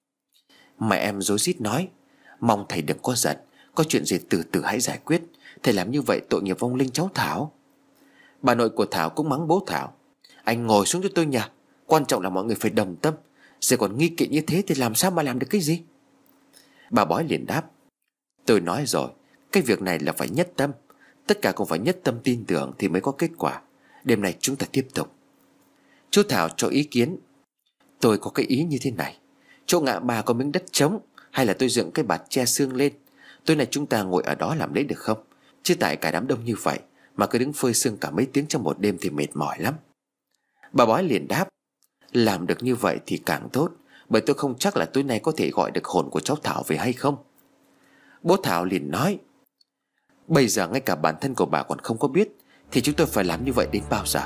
Mẹ em rối rít nói: mong thầy đừng có giận. Có chuyện gì từ từ hãy giải quyết. Thầy làm như vậy tội nghiệp vong linh cháu Thảo. Bà nội của Thảo cũng mắng bố Thảo: anh ngồi xuống cho tôi nhờ. Quan trọng là mọi người phải đồng tâm. Giờ còn nghi kỵ như thế thì làm sao mà làm được cái gì? Bà Bói liền đáp: tôi nói rồi, cái việc này là phải nhất tâm. Tất cả cũng phải nhất tâm tin tưởng thì mới có kết quả. Đêm nay chúng ta tiếp tục. Chú Thảo cho ý kiến: tôi có cái ý như thế này. Chỗ ngã ba có miếng đất trống, hay là tôi dựng cái bạt che xương lên. Tối nay chúng ta ngồi ở đó làm lễ được không? Chứ tại cả đám đông như vậy mà cứ đứng phơi sương cả mấy tiếng trong một đêm thì mệt mỏi lắm. Bà Bói liền đáp: làm được như vậy thì càng tốt. Bởi tôi không chắc là tối nay có thể gọi được hồn của cháu Thảo về hay không. Bố Thảo liền nói: bây giờ ngay cả bản thân của bà còn không có biết thì chúng tôi phải làm như vậy đến bao giờ?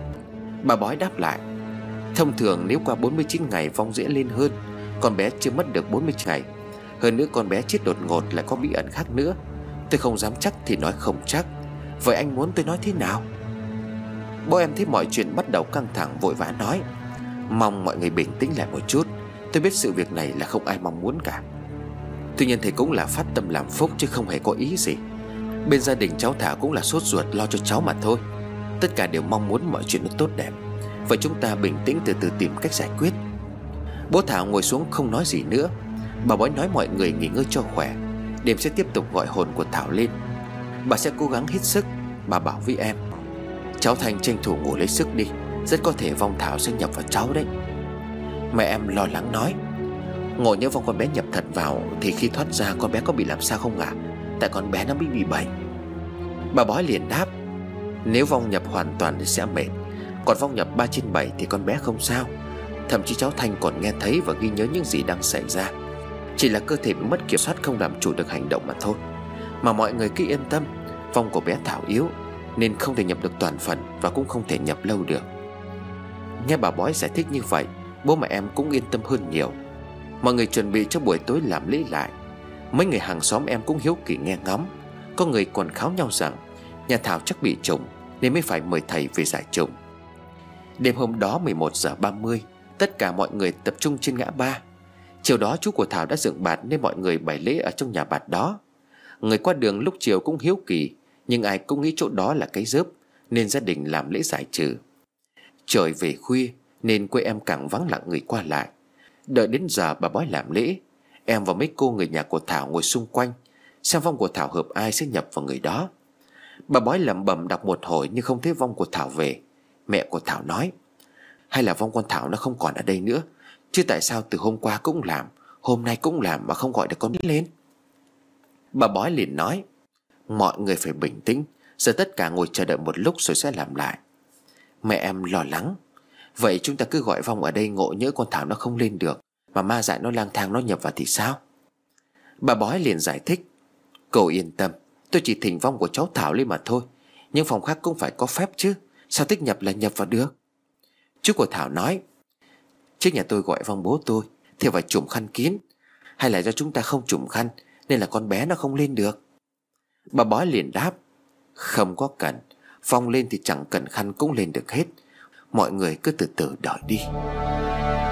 Bà Bói đáp lại: thông thường nếu qua 49 ngày vong dễ lên hơn. Con bé chưa mất được 40 ngày. Hơn nữa con bé chết đột ngột lại có bí ẩn khác nữa. Tôi không dám chắc thì nói không chắc. Vậy anh muốn tôi nói thế nào? Bố em thấy mọi chuyện bắt đầu căng thẳng, vội vã nói: mong mọi người bình tĩnh lại một chút. Tôi biết sự việc này là không ai mong muốn cả. Tuy nhiên thầy cũng là phát tâm làm phúc chứ không hề có ý gì. Bên gia đình cháu Thảo cũng là sốt ruột lo cho cháu mà thôi. Tất cả đều mong muốn mọi chuyện nó tốt đẹp. Vậy chúng ta bình tĩnh từ từ tìm cách giải quyết. Bố Thảo ngồi xuống không nói gì nữa. Bà Bói nói mọi người nghỉ ngơi cho khỏe. Đêm sẽ tiếp tục gọi hồn của Thảo lên. Bà sẽ cố gắng hết sức. Bà bảo với em: cháu Thành tranh thủ ngủ lấy sức đi. Rất có thể vong Thảo sẽ nhập vào cháu đấy. Mẹ em lo lắng nói: ngộ nhớ vong con bé nhập thật vào thì khi thoát ra con bé có bị làm sao không ạ? Tại con bé nó bị bệnh. Bà Bói liền đáp: nếu vong nhập hoàn toàn thì sẽ mệt. Còn vong nhập 3/7 thì con bé không sao. Thậm chí cháu Thanh còn nghe thấy và ghi nhớ những gì đang xảy ra. Chỉ là cơ thể bị mất kiểm soát, không làm chủ được hành động mà thôi. Mà mọi người cứ yên tâm. Vong của bé Thảo yếu nên không thể nhập được toàn phần, và cũng không thể nhập lâu được. Nghe bà Bói giải thích như vậy, bố mẹ em cũng yên tâm hơn nhiều. Mọi người chuẩn bị cho buổi tối làm lễ lại. Mấy người hàng xóm em cũng hiếu kỳ nghe ngóng. Có người còn kháo nhau rằng nhà Thảo chắc bị trùng nên mới phải mời thầy về giải trùng. Đêm hôm đó 11:30, tất cả mọi người tập trung trên ngã ba. Chiều đó chú của Thảo đã dựng bạt nên mọi người bày lễ ở trong nhà bạt đó. Người qua đường lúc chiều cũng hiếu kỳ, nhưng ai cũng nghĩ chỗ đó là cái rớp nên gia đình làm lễ giải trừ. Trời về khuya nên quê em càng vắng lặng người qua lại. Đợi đến giờ bà Bói làm lễ, em và mấy cô người nhà của Thảo ngồi xung quanh xem vong của Thảo hợp ai sẽ nhập vào người đó. Bà Bói lẩm bẩm đọc một hồi nhưng không thấy vong của Thảo về. Mẹ của Thảo nói: hay là vong con Thảo nó không còn ở đây nữa, chứ tại sao từ hôm qua cũng làm, hôm nay cũng làm mà không gọi được con lên? Bà Bói liền nói: mọi người phải bình tĩnh. Giờ tất cả ngồi chờ đợi một lúc rồi sẽ làm lại. Mẹ em lo lắng: vậy chúng ta cứ gọi vong ở đây, ngộ nhỡ con Thảo nó không lên được mà ma dại nó lang thang nó nhập vào thì sao? Bà Bói liền giải thích: cậu yên tâm, tôi chỉ thỉnh vong của cháu Thảo lên mà thôi. Nhưng phòng khác cũng phải có phép chứ, sao thích nhập là nhập vào được? Chú của Thảo nói: trước nhà tôi gọi vong bố tôi thì phải trùm khăn kín. Hay là do chúng ta không trùm khăn nên là con bé nó không lên được? Bà Bói liền đáp: không có cần. Vong lên thì chẳng cần khăn cũng lên được hết. Mọi người cứ từ từ đợi đi.